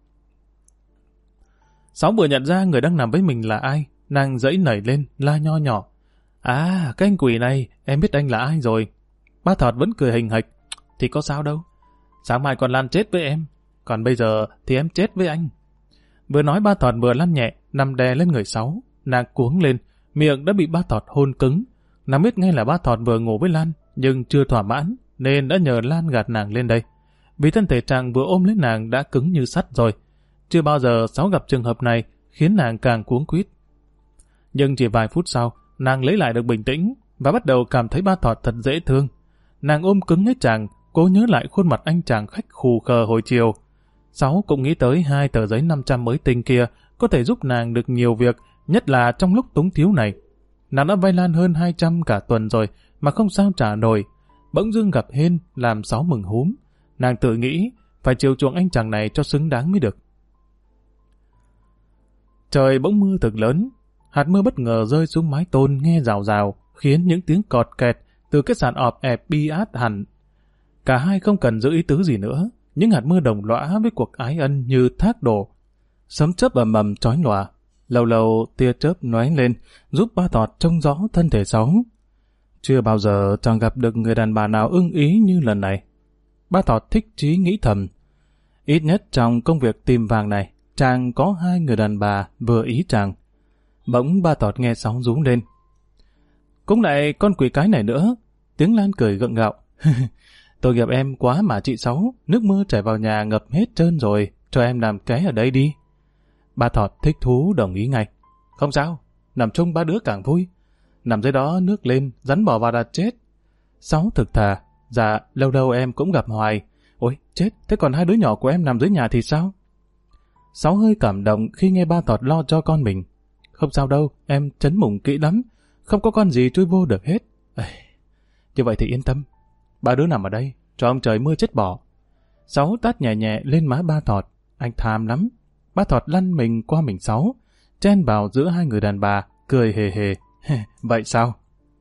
Sáu vừa nhận ra người đang nằm với mình là ai. Nàng dãy nảy lên, la nho nhỏ. À, cái anh quỷ này, em biết anh là ai rồi. Ba Thọt vẫn cười hình hạch. Thì có sao đâu. Sáng mai còn Lan chết với em. Còn bây giờ thì em chết với anh. Vừa nói ba Thọt vừa lăn nhẹ, nằm đè lên người Sáu. Nàng cuống lên, miệng đã bị ba Thọt hôn cứng. Nàng biết ngay là ba Thọt vừa ngủ với Lan, nhưng chưa thỏa mãn, nên đã nhờ Lan gạt nàng lên đây. Vì thân thể chàng vừa ôm lấy nàng đã cứng như sắt rồi. Chưa bao giờ Sáu gặp trường hợp này, khiến nàng càng cuống quýt. Nhưng chỉ vài phút sau, nàng lấy lại được bình tĩnh và bắt đầu cảm thấy ba Thọt thật dễ thương. Nàng ôm cứng lấy chàng, cố nhớ lại khuôn mặt anh chàng khách khù khờ hồi chiều. Sáu cũng nghĩ tới 2 tờ giấy 500 mới tinh kia có thể giúp nàng được nhiều việc, nhất là trong lúc túng thiếu này. Nàng đã vay Lan hơn 200 cả tuần rồi mà không sao trả nổi. Bỗng dưng gặp hên làm Sáu mừng húm. Nàng tự nghĩ phải chiều chuộng anh chàng này cho xứng đáng mới được. Trời bỗng mưa thật lớn. Hạt mưa bất ngờ rơi xuống mái tôn nghe rào rào, khiến những tiếng cọt kẹt từ cái sàn ọp ẹp bi át hẳn. Cả hai không cần giữ ý tứ gì nữa. Những hạt mưa đồng lõa với cuộc ái ân như thác đổ. Sấm chớp ầm ầm chói lòa. Lâu lâu tia chớp lóe lên, giúp ba Thọt trông rõ thân thể Sáu. Chưa bao giờ chàng gặp được người đàn bà nào ưng ý như lần này. Ba Thọt thích chí nghĩ thầm. Ít nhất trong công việc tìm vàng này, chàng có 2 người đàn bà vừa ý chàng. Bỗng ba Thọt nghe Sáu rú lên. Cũng lại con quỷ cái này nữa. Tiếng Lan cười gượng gạo. Tôi gặp em quá mà chị Sáu, nước mưa chảy vào nhà ngập hết trơn rồi, cho em làm cái ở đây đi. Ba Thọt thích thú đồng ý ngay. Không sao, nằm chung ba đứa càng vui. Nằm dưới đó nước lên, rắn bò vào đặt chết. Sáu thực thà. Dạ, lâu đâu em cũng gặp hoài. Ôi, chết, thế còn 2 đứa nhỏ của em nằm dưới nhà thì sao? Sáu hơi cảm động khi nghe ba Thọt lo cho con mình. Không sao đâu, em trấn mùng kỹ lắm. Không có con gì chui vô được hết. Như vậy thì yên tâm. 3 đứa nằm ở đây, cho ông trời mưa chết bỏ. Sáu tát nhẹ nhẹ lên má ba Thọt. Anh tham lắm. Ba Thọt lăn mình qua mình Sáu, chen vào giữa 2 người đàn bà, cười hề hề. Vậy sao?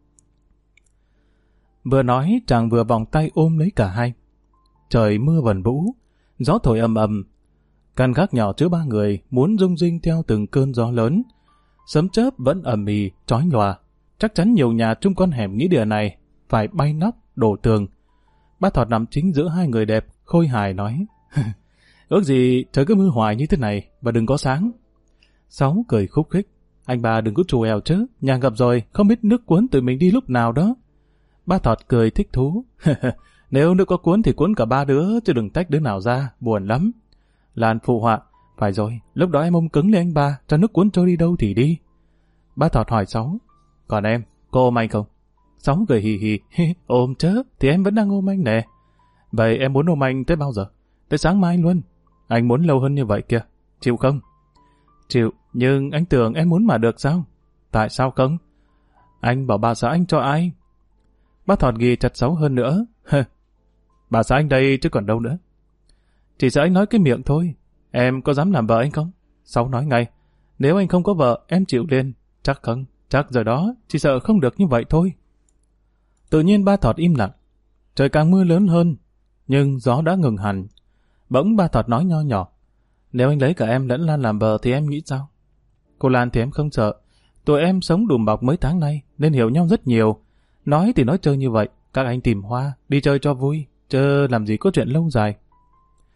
Vừa nói, chàng vừa vòng tay ôm lấy cả hai. Trời mưa vần vũ, gió thổi ầm ầm. Căn gác nhỏ chứa 3 người muốn rung rinh theo từng cơn gió lớn. Sấm chớp vẫn ầm ĩ, chói lòa. Chắc chắn nhiều nhà trong con hẻm nghĩa địa này phải bay nóc, đổ tường. Ba Thọt nằm chính giữa 2 người đẹp, khôi hài nói. Ước gì trời cứ mưa hoài như thế này và đừng có sáng. Sáu cười khúc khích. Anh bà đừng có trù èo chứ, nhà ngập rồi, không biết nước cuốn tụi mình đi lúc nào đó. Ba Thọt cười thích thú. Nếu nước có cuốn thì cuốn cả 3 đứa, chứ đừng tách đứa nào ra, buồn lắm. Lan phụ họa. Phải rồi, lúc đó em ôm cứng lên anh ba, cho nước cuốn trôi đi đâu thì đi. Ba Thọt hỏi Sáu. Còn em, cô ôm anh không? Sáu cười hì hì. Ôm chớ, thì em vẫn đang ôm anh nè. Vậy em muốn ôm anh tới bao giờ? Tới sáng mai luôn. Anh muốn lâu hơn như vậy kìa. Chịu không? Chịu, nhưng anh tưởng em muốn mà được sao? Tại sao không? Anh bảo bà xã anh cho ai? Ba Thọt ghi chặt Sáu hơn nữa. Bà xã anh đây chứ còn đâu nữa. Chỉ sợ anh nói cái miệng thôi. Em có dám làm vợ anh không? Sáu nói ngay. Nếu anh không có vợ, em chịu liền. Chắc không, chắc giờ đó, chỉ sợ không được như vậy thôi. Tự nhiên ba Thọt im lặng. Trời càng mưa lớn hơn, nhưng gió đã ngừng hẳn. Bỗng ba Thọt nói nho nhỏ. Nếu anh lấy cả em lẫn Lan làm vợ thì em nghĩ sao? Cô Lan thì em không sợ. Tụi em sống đùm bọc mấy tháng nay nên hiểu nhau rất nhiều. Nói thì nói chơi như vậy. Các anh tìm hoa, đi chơi cho vui. Chứ làm gì có chuyện lâu dài.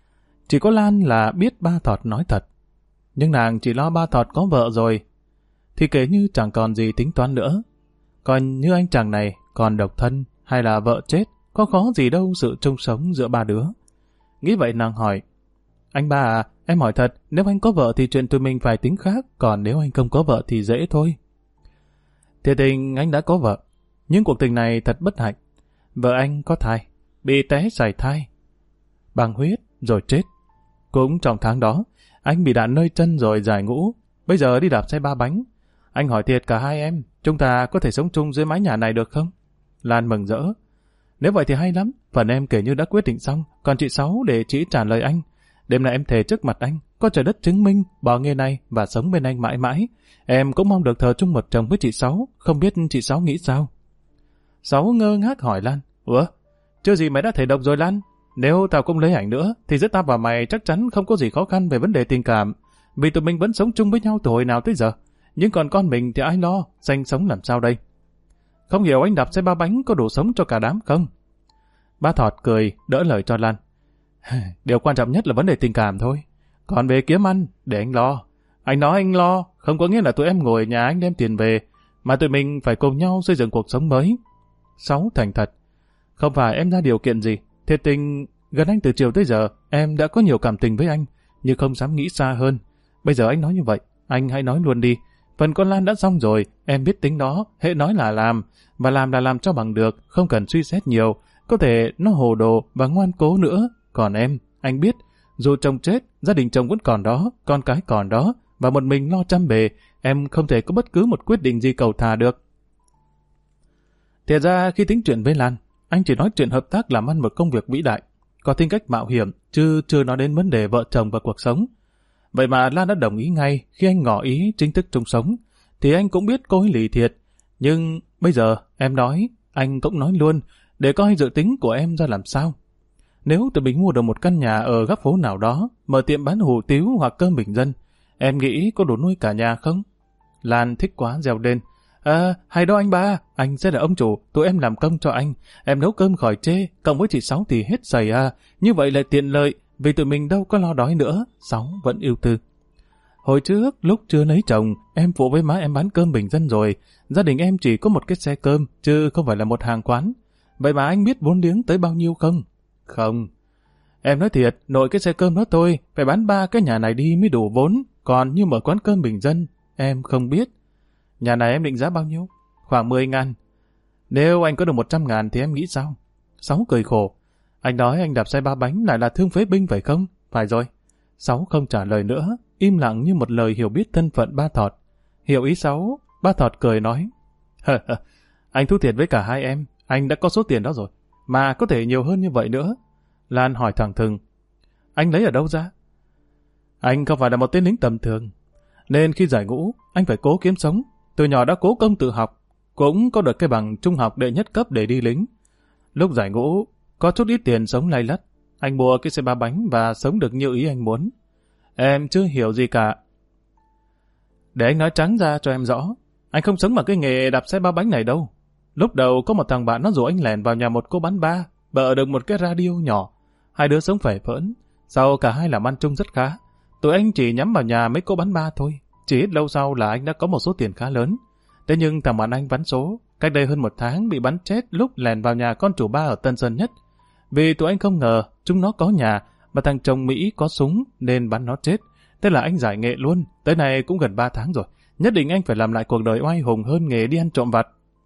Chỉ có Lan là biết ba Thọt nói thật. Nhưng nàng chỉ lo ba Thọt có vợ rồi, thì kể như chẳng còn gì tính toán nữa. Còn như anh chàng này còn độc thân hay là vợ chết, có khó gì đâu sự chung sống giữa ba đứa. Nghĩ vậy nàng hỏi, anh ba à, em hỏi thật, nếu anh có vợ thì chuyện tụi mình phải tính khác, còn nếu anh không có vợ thì dễ thôi. Thiệt tình anh đã có vợ, nhưng cuộc tình này thật bất hạnh. Vợ anh có thai, bị té sảy thai, bằng huyết rồi chết. Cũng trong tháng đó, anh bị đạn nơi chân rồi giải ngũ, bây giờ đi đạp xe 3 bánh. Anh hỏi thiệt cả hai em, chúng ta có thể sống chung dưới mái nhà này được không? Lan mừng rỡ. Nếu vậy thì hay lắm, phần em kể như đã quyết định xong, còn chị Sáu để chị trả lời anh. Đêm nay em thề trước mặt anh, có trời đất chứng minh, bỏ nghề này và sống bên anh mãi mãi. Em cũng mong được thờ chung một chồng với chị Sáu, không biết chị Sáu nghĩ sao? Sáu ngơ ngác hỏi Lan, ủa, chưa gì mày đã thể độc rồi Lan? Nếu tao không lấy ảnh nữa, thì giữa tao và mày chắc chắn không có gì khó khăn về vấn đề tình cảm, vì tụi mình vẫn sống chung với nhau từ hồi nào tới giờ. Nhưng còn con mình thì ai lo, sanh sống làm sao đây? Không hiểu anh đạp xe 3 bánh có đủ sống cho cả đám không? Ba Thọt cười, đỡ lời cho Lan. Điều quan trọng nhất là vấn đề tình cảm thôi. Còn về kiếm ăn, để anh lo. Anh nói anh lo, không có nghĩa là tụi em ngồi ở nhà anh đem tiền về, mà tụi mình phải cùng nhau xây dựng cuộc sống mới. Sáu thành thật. Không phải em ra điều kiện gì. Thiệt tình, gần anh từ chiều tới giờ, em đã có nhiều cảm tình với anh, nhưng không dám nghĩ xa hơn. Bây giờ anh nói như vậy, anh hãy nói luôn đi. Phần con Lan đã xong rồi, em biết tính đó, hễ nói là làm, và làm là làm cho bằng được, không cần suy xét nhiều. Có thể nó hồ đồ và ngoan cố nữa. Còn em, anh biết, dù chồng chết, gia đình chồng vẫn còn đó, con cái còn đó, và một mình lo chăm bề, em không thể có bất cứ một quyết định gì cầu thả được. Thiệt ra khi tính chuyện với Lan, anh chỉ nói chuyện hợp tác làm ăn một công việc vĩ đại, có tính cách mạo hiểm, chứ chưa nói đến vấn đề vợ chồng và cuộc sống. Vậy mà Lan đã đồng ý ngay khi anh ngỏ ý chính thức chung sống, thì anh cũng biết cô ấy lì thiệt. Nhưng bây giờ em nói, anh cũng nói luôn, để coi dự tính của em ra làm sao. Nếu tụi mình mua được một căn nhà ở góc phố nào đó, mở tiệm bán hủ tiếu hoặc cơm bình dân, em nghĩ có đủ nuôi cả nhà không? Lan thích quá reo lên. Hay đó anh ba, anh sẽ là ông chủ, tụi em làm công cho anh. Em nấu cơm khỏi chê, cộng với chị Sáu thì hết sầy à. Như vậy lại tiện lợi, vì tụi mình đâu có lo đói nữa. Sáu vẫn ưu tư. Hồi trước, lúc chưa lấy chồng, em phụ với má em bán cơm bình dân rồi. Gia đình em chỉ có một cái xe cơm, chứ không phải là một hàng quán. Vậy mà anh biết vốn liếng tới bao nhiêu không? Không. Em nói thiệt, nội cái xe cơm đó thôi, phải bán 3 cái nhà này đi mới đủ vốn. Còn như mở quán cơm bình dân, em không biết. Nhà này em định giá bao nhiêu? Khoảng 10.000. Nếu anh có được 100.000 thì em nghĩ sao? Sáu cười khổ. Anh nói anh đạp xe 3 bánh lại là thương phế binh phải không? Phải rồi. Sáu không trả lời nữa, im lặng như một lời hiểu biết thân phận ba Thọt. Hiểu ý Sáu, ba Thọt cười nói. Anh thú thiệt với cả hai em, anh đã có số tiền đó rồi. Mà có thể nhiều hơn như vậy nữa. Lan hỏi thẳng thừng. Anh lấy ở đâu ra? Anh không phải là một tên lính tầm thường. Nên khi giải ngũ, anh phải cố kiếm sống. Từ nhỏ đã cố công tự học, cũng có được cái bằng trung học đệ nhất cấp để đi lính. Lúc giải ngũ, có chút ít tiền sống lay lắt. Anh mua cái xe 3 bánh và sống được như ý anh muốn. Em chưa hiểu gì cả. Để anh nói trắng ra cho em rõ. Anh không sống bằng cái nghề đạp xe 3 bánh này đâu. Lúc đầu có một thằng bạn nó rủ anh lèn vào nhà một cô bán bar, bợ được một cái radio nhỏ. Hai đứa sống phẩy phỡn. Sau cả hai làm ăn chung rất khá. Tụi anh chỉ nhắm vào nhà mấy cô bán bar thôi. Chỉ ít lâu sau là anh đã có một số tiền khá lớn. Thế nhưng thằng bạn anh vắn số, cách đây hơn 1 tháng bị bắn chết lúc lèn vào nhà con chủ bar ở Tân Sơn Nhất. Vì tụi anh không ngờ chúng nó có nhà, mà thằng chồng Mỹ có súng nên bắn nó chết. Thế là anh giải nghệ luôn, tới nay cũng gần 3 tháng rồi. Nhất định anh phải làm lại cuộc đời oai hùng hơn nghề đi ăn trộm vặt.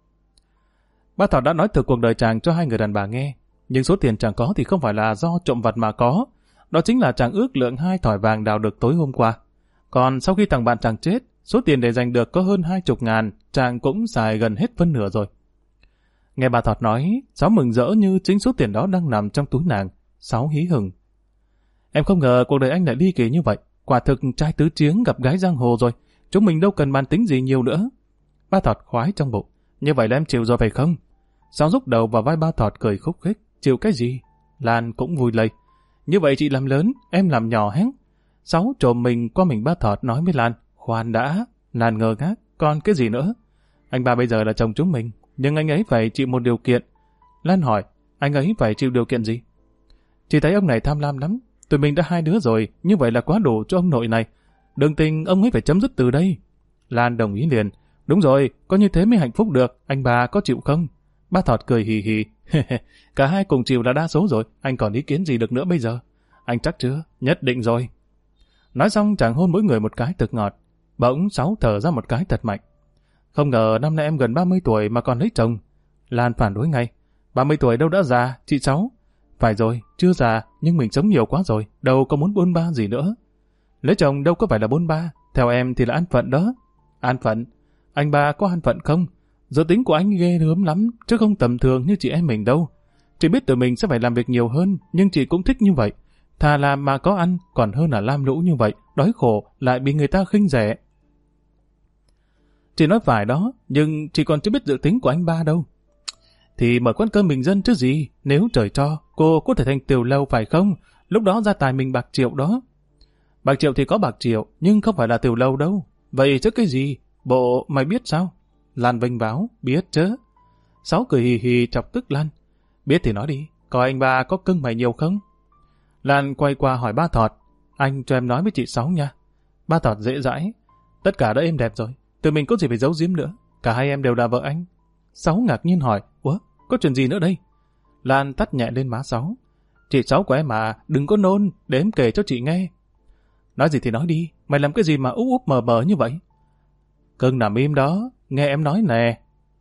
Ba Thọt đã nói từ cuộc đời chàng cho hai người đàn bà nghe. Nhưng số tiền chàng có thì không phải là do trộm vặt mà có. Đó chính là chàng ước lượng 2 thỏi vàng đào được tối hôm qua. Còn sau khi thằng bạn chàng chết, số tiền để giành được có hơn 20.000, chàng cũng xài gần hết phân nửa rồi. Nghe bà Thọt nói, Sáu mừng rỡ như chính số tiền đó đang nằm trong túi nàng. Sáu hí hửng. Em không ngờ cuộc đời anh lại ly kỳ như vậy. Quả thực trai tứ chiếng gặp gái giang hồ rồi. Chúng mình đâu cần bàn tính gì nhiều nữa. Ba Thọt khoái trong bụng. Như vậy là em chịu rồi phải không? Sáu rúc đầu vào vai ba Thọt cười khúc khích. Chịu cái gì? Lan cũng vui lây. Như vậy chị làm lớn, em làm nhỏ hén. Sáu trồm mình qua mình ba Thọt nói với Lan. Khoan đã. Lan ngơ ngác. Còn cái gì nữa? Anh ba bây giờ là chồng chúng mình. Nhưng anh ấy phải chịu một điều kiện. Lan hỏi. Anh ấy phải chịu điều kiện gì? Chị thấy ông này tham lam lắm. Tụi mình đã 2 đứa rồi, như vậy là quá đủ cho ông nội này. Đường tình ông ấy phải chấm dứt từ đây. Lan đồng ý liền. Đúng rồi, có như thế mới hạnh phúc được, anh bà có chịu không? Ba Thọt cười hì hì. Cả hai cùng chịu là đa số rồi, anh còn ý kiến gì được nữa bây giờ? Anh chắc chưa? Nhất định rồi. Nói xong chàng hôn mỗi người một cái thực ngọt. Bỗng Sáu thở ra một cái thật mạnh. Không ngờ năm nay em gần 30 tuổi mà còn lấy chồng. Lan phản đối ngay. 30 tuổi đâu đã già, chị Sáu. Phải rồi, chưa già, nhưng mình sống nhiều quá rồi, đâu có muốn bôn ba gì nữa. Lấy chồng đâu có phải là bôn ba, theo em thì là an phận đó. An phận? Anh ba có an phận không? Giờ tính của anh ghê gớm lắm, chứ không tầm thường như chị em mình đâu. Chị biết tụi mình sẽ phải làm việc nhiều hơn, nhưng chị cũng thích như vậy. Thà làm mà có ăn, còn hơn là lam lũ như vậy, đói khổ, lại bị người ta khinh rẻ. Chị nói phải đó, nhưng chị còn chưa biết dự tính của anh ba đâu. Thì mở quán cơm bình dân chứ gì, nếu trời cho, cô có thể thành tiểu lâu phải không? Lúc đó gia tài mình bạc triệu đó. Bạc triệu thì có bạc triệu, nhưng không phải là tiểu lâu đâu. Vậy chứ cái gì? Bộ mày biết sao? Lan vênh váo, biết chứ. Sáu cười hì hì chọc tức Lan. Biết thì nói đi, coi anh ba có cưng mày nhiều không? Lan quay qua hỏi ba Thọt. Anh cho em nói với chị Sáu nha. Ba Thọt dễ dãi. Tất cả đã êm đẹp rồi, tụi mình có gì phải giấu giếm nữa. Cả hai em đều là vợ anh. Sáu ngạc nhiên hỏi. Ủa, có chuyện gì nữa đây? Lan tắt nhẹ lên má Sáu. Chị Sáu của em mà, đừng có nôn, để em kể cho chị nghe. Nói gì thì nói đi, mày làm cái gì mà úp úp mờ mờ như vậy? Cưng nằm im đó, nghe em nói nè.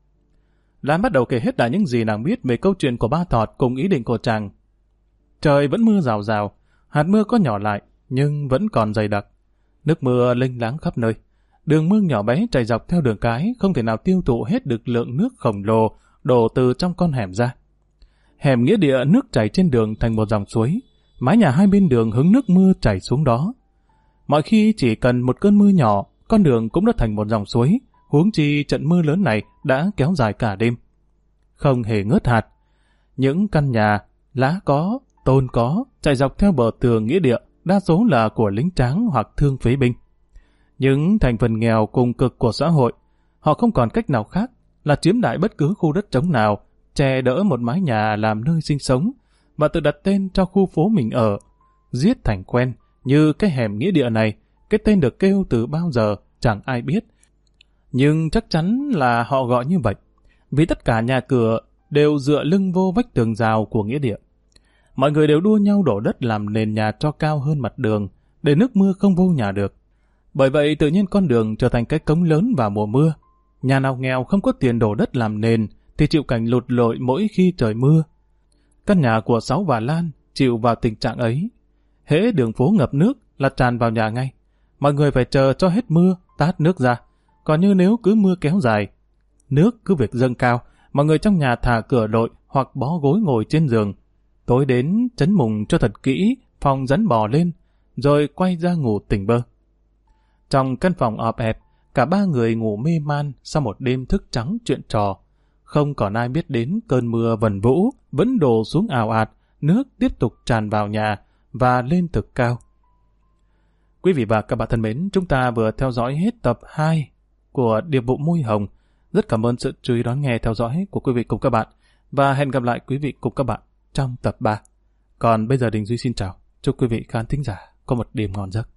Lan bắt đầu kể hết lại những gì nàng biết về câu chuyện của ba Thọt cùng ý định của chàng. Trời vẫn mưa rào rào, hạt mưa có nhỏ lại, nhưng vẫn còn dày đặc. Nước mưa lênh láng khắp nơi. Đường mương nhỏ bé chảy dọc theo đường cái không thể nào tiêu thụ hết được lượng nước khổng lồ đổ từ trong con hẻm ra. Hẻm nghĩa địa nước chảy trên đường thành một dòng suối, mái nhà hai bên đường hứng nước mưa chảy xuống đó. Mọi khi chỉ cần một cơn mưa nhỏ, con đường cũng đã thành một dòng suối, huống chi trận mưa lớn này đã kéo dài cả đêm. Không hề ngớt hạt. Những căn nhà, lá có, tôn có, chạy dọc theo bờ tường nghĩa địa, đa số là của lính tráng hoặc thương phế binh. Những thành phần nghèo cùng cực của xã hội, họ không còn cách nào khác là chiếm đại bất cứ khu đất trống nào, che đỡ một mái nhà làm nơi sinh sống, và tự đặt tên cho khu phố mình ở. Giết thành quen, như cái hẻm nghĩa địa này, cái tên được kêu từ bao giờ, chẳng ai biết. Nhưng chắc chắn là họ gọi như vậy, vì tất cả nhà cửa đều dựa lưng vô vách tường rào của nghĩa địa. Mọi người đều đua nhau đổ đất làm nền nhà cho cao hơn mặt đường, để nước mưa không vô nhà được. Bởi vậy tự nhiên con đường trở thành cái cống lớn vào mùa mưa. Nhà nào nghèo không có tiền đổ đất làm nền thì chịu cảnh lụt lội mỗi khi trời mưa. Căn nhà của Sáu và Lan chịu vào tình trạng ấy. Hễ đường phố ngập nước là tràn vào nhà ngay. Mọi người phải chờ cho hết mưa tát nước ra. Còn như nếu cứ mưa kéo dài, nước cứ việc dâng cao, mọi người trong nhà thả cửa đội hoặc bó gối ngồi trên giường. Tối đến chấn mùng cho thật kỹ, phòng rắn bò lên, rồi quay ra ngủ tỉnh bơ. Trong căn phòng ọp ẹp, cả ba người ngủ mê man sau một đêm thức trắng chuyện trò. Không còn ai biết đến cơn mưa vần vũ vẫn đổ xuống ào ạt, nước tiếp tục tràn vào nhà và lên thực cao. Quý vị và các bạn thân mến, chúng ta vừa theo dõi hết tập 2 của Điệp vụ Môi Hồng. Rất cảm ơn sự chú ý đón nghe theo dõi của quý vị cùng các bạn, và hẹn gặp lại quý vị cùng các bạn trong tập 3. Còn bây giờ Đình Duy xin chào, chúc quý vị khán thính giả có một đêm ngon giấc.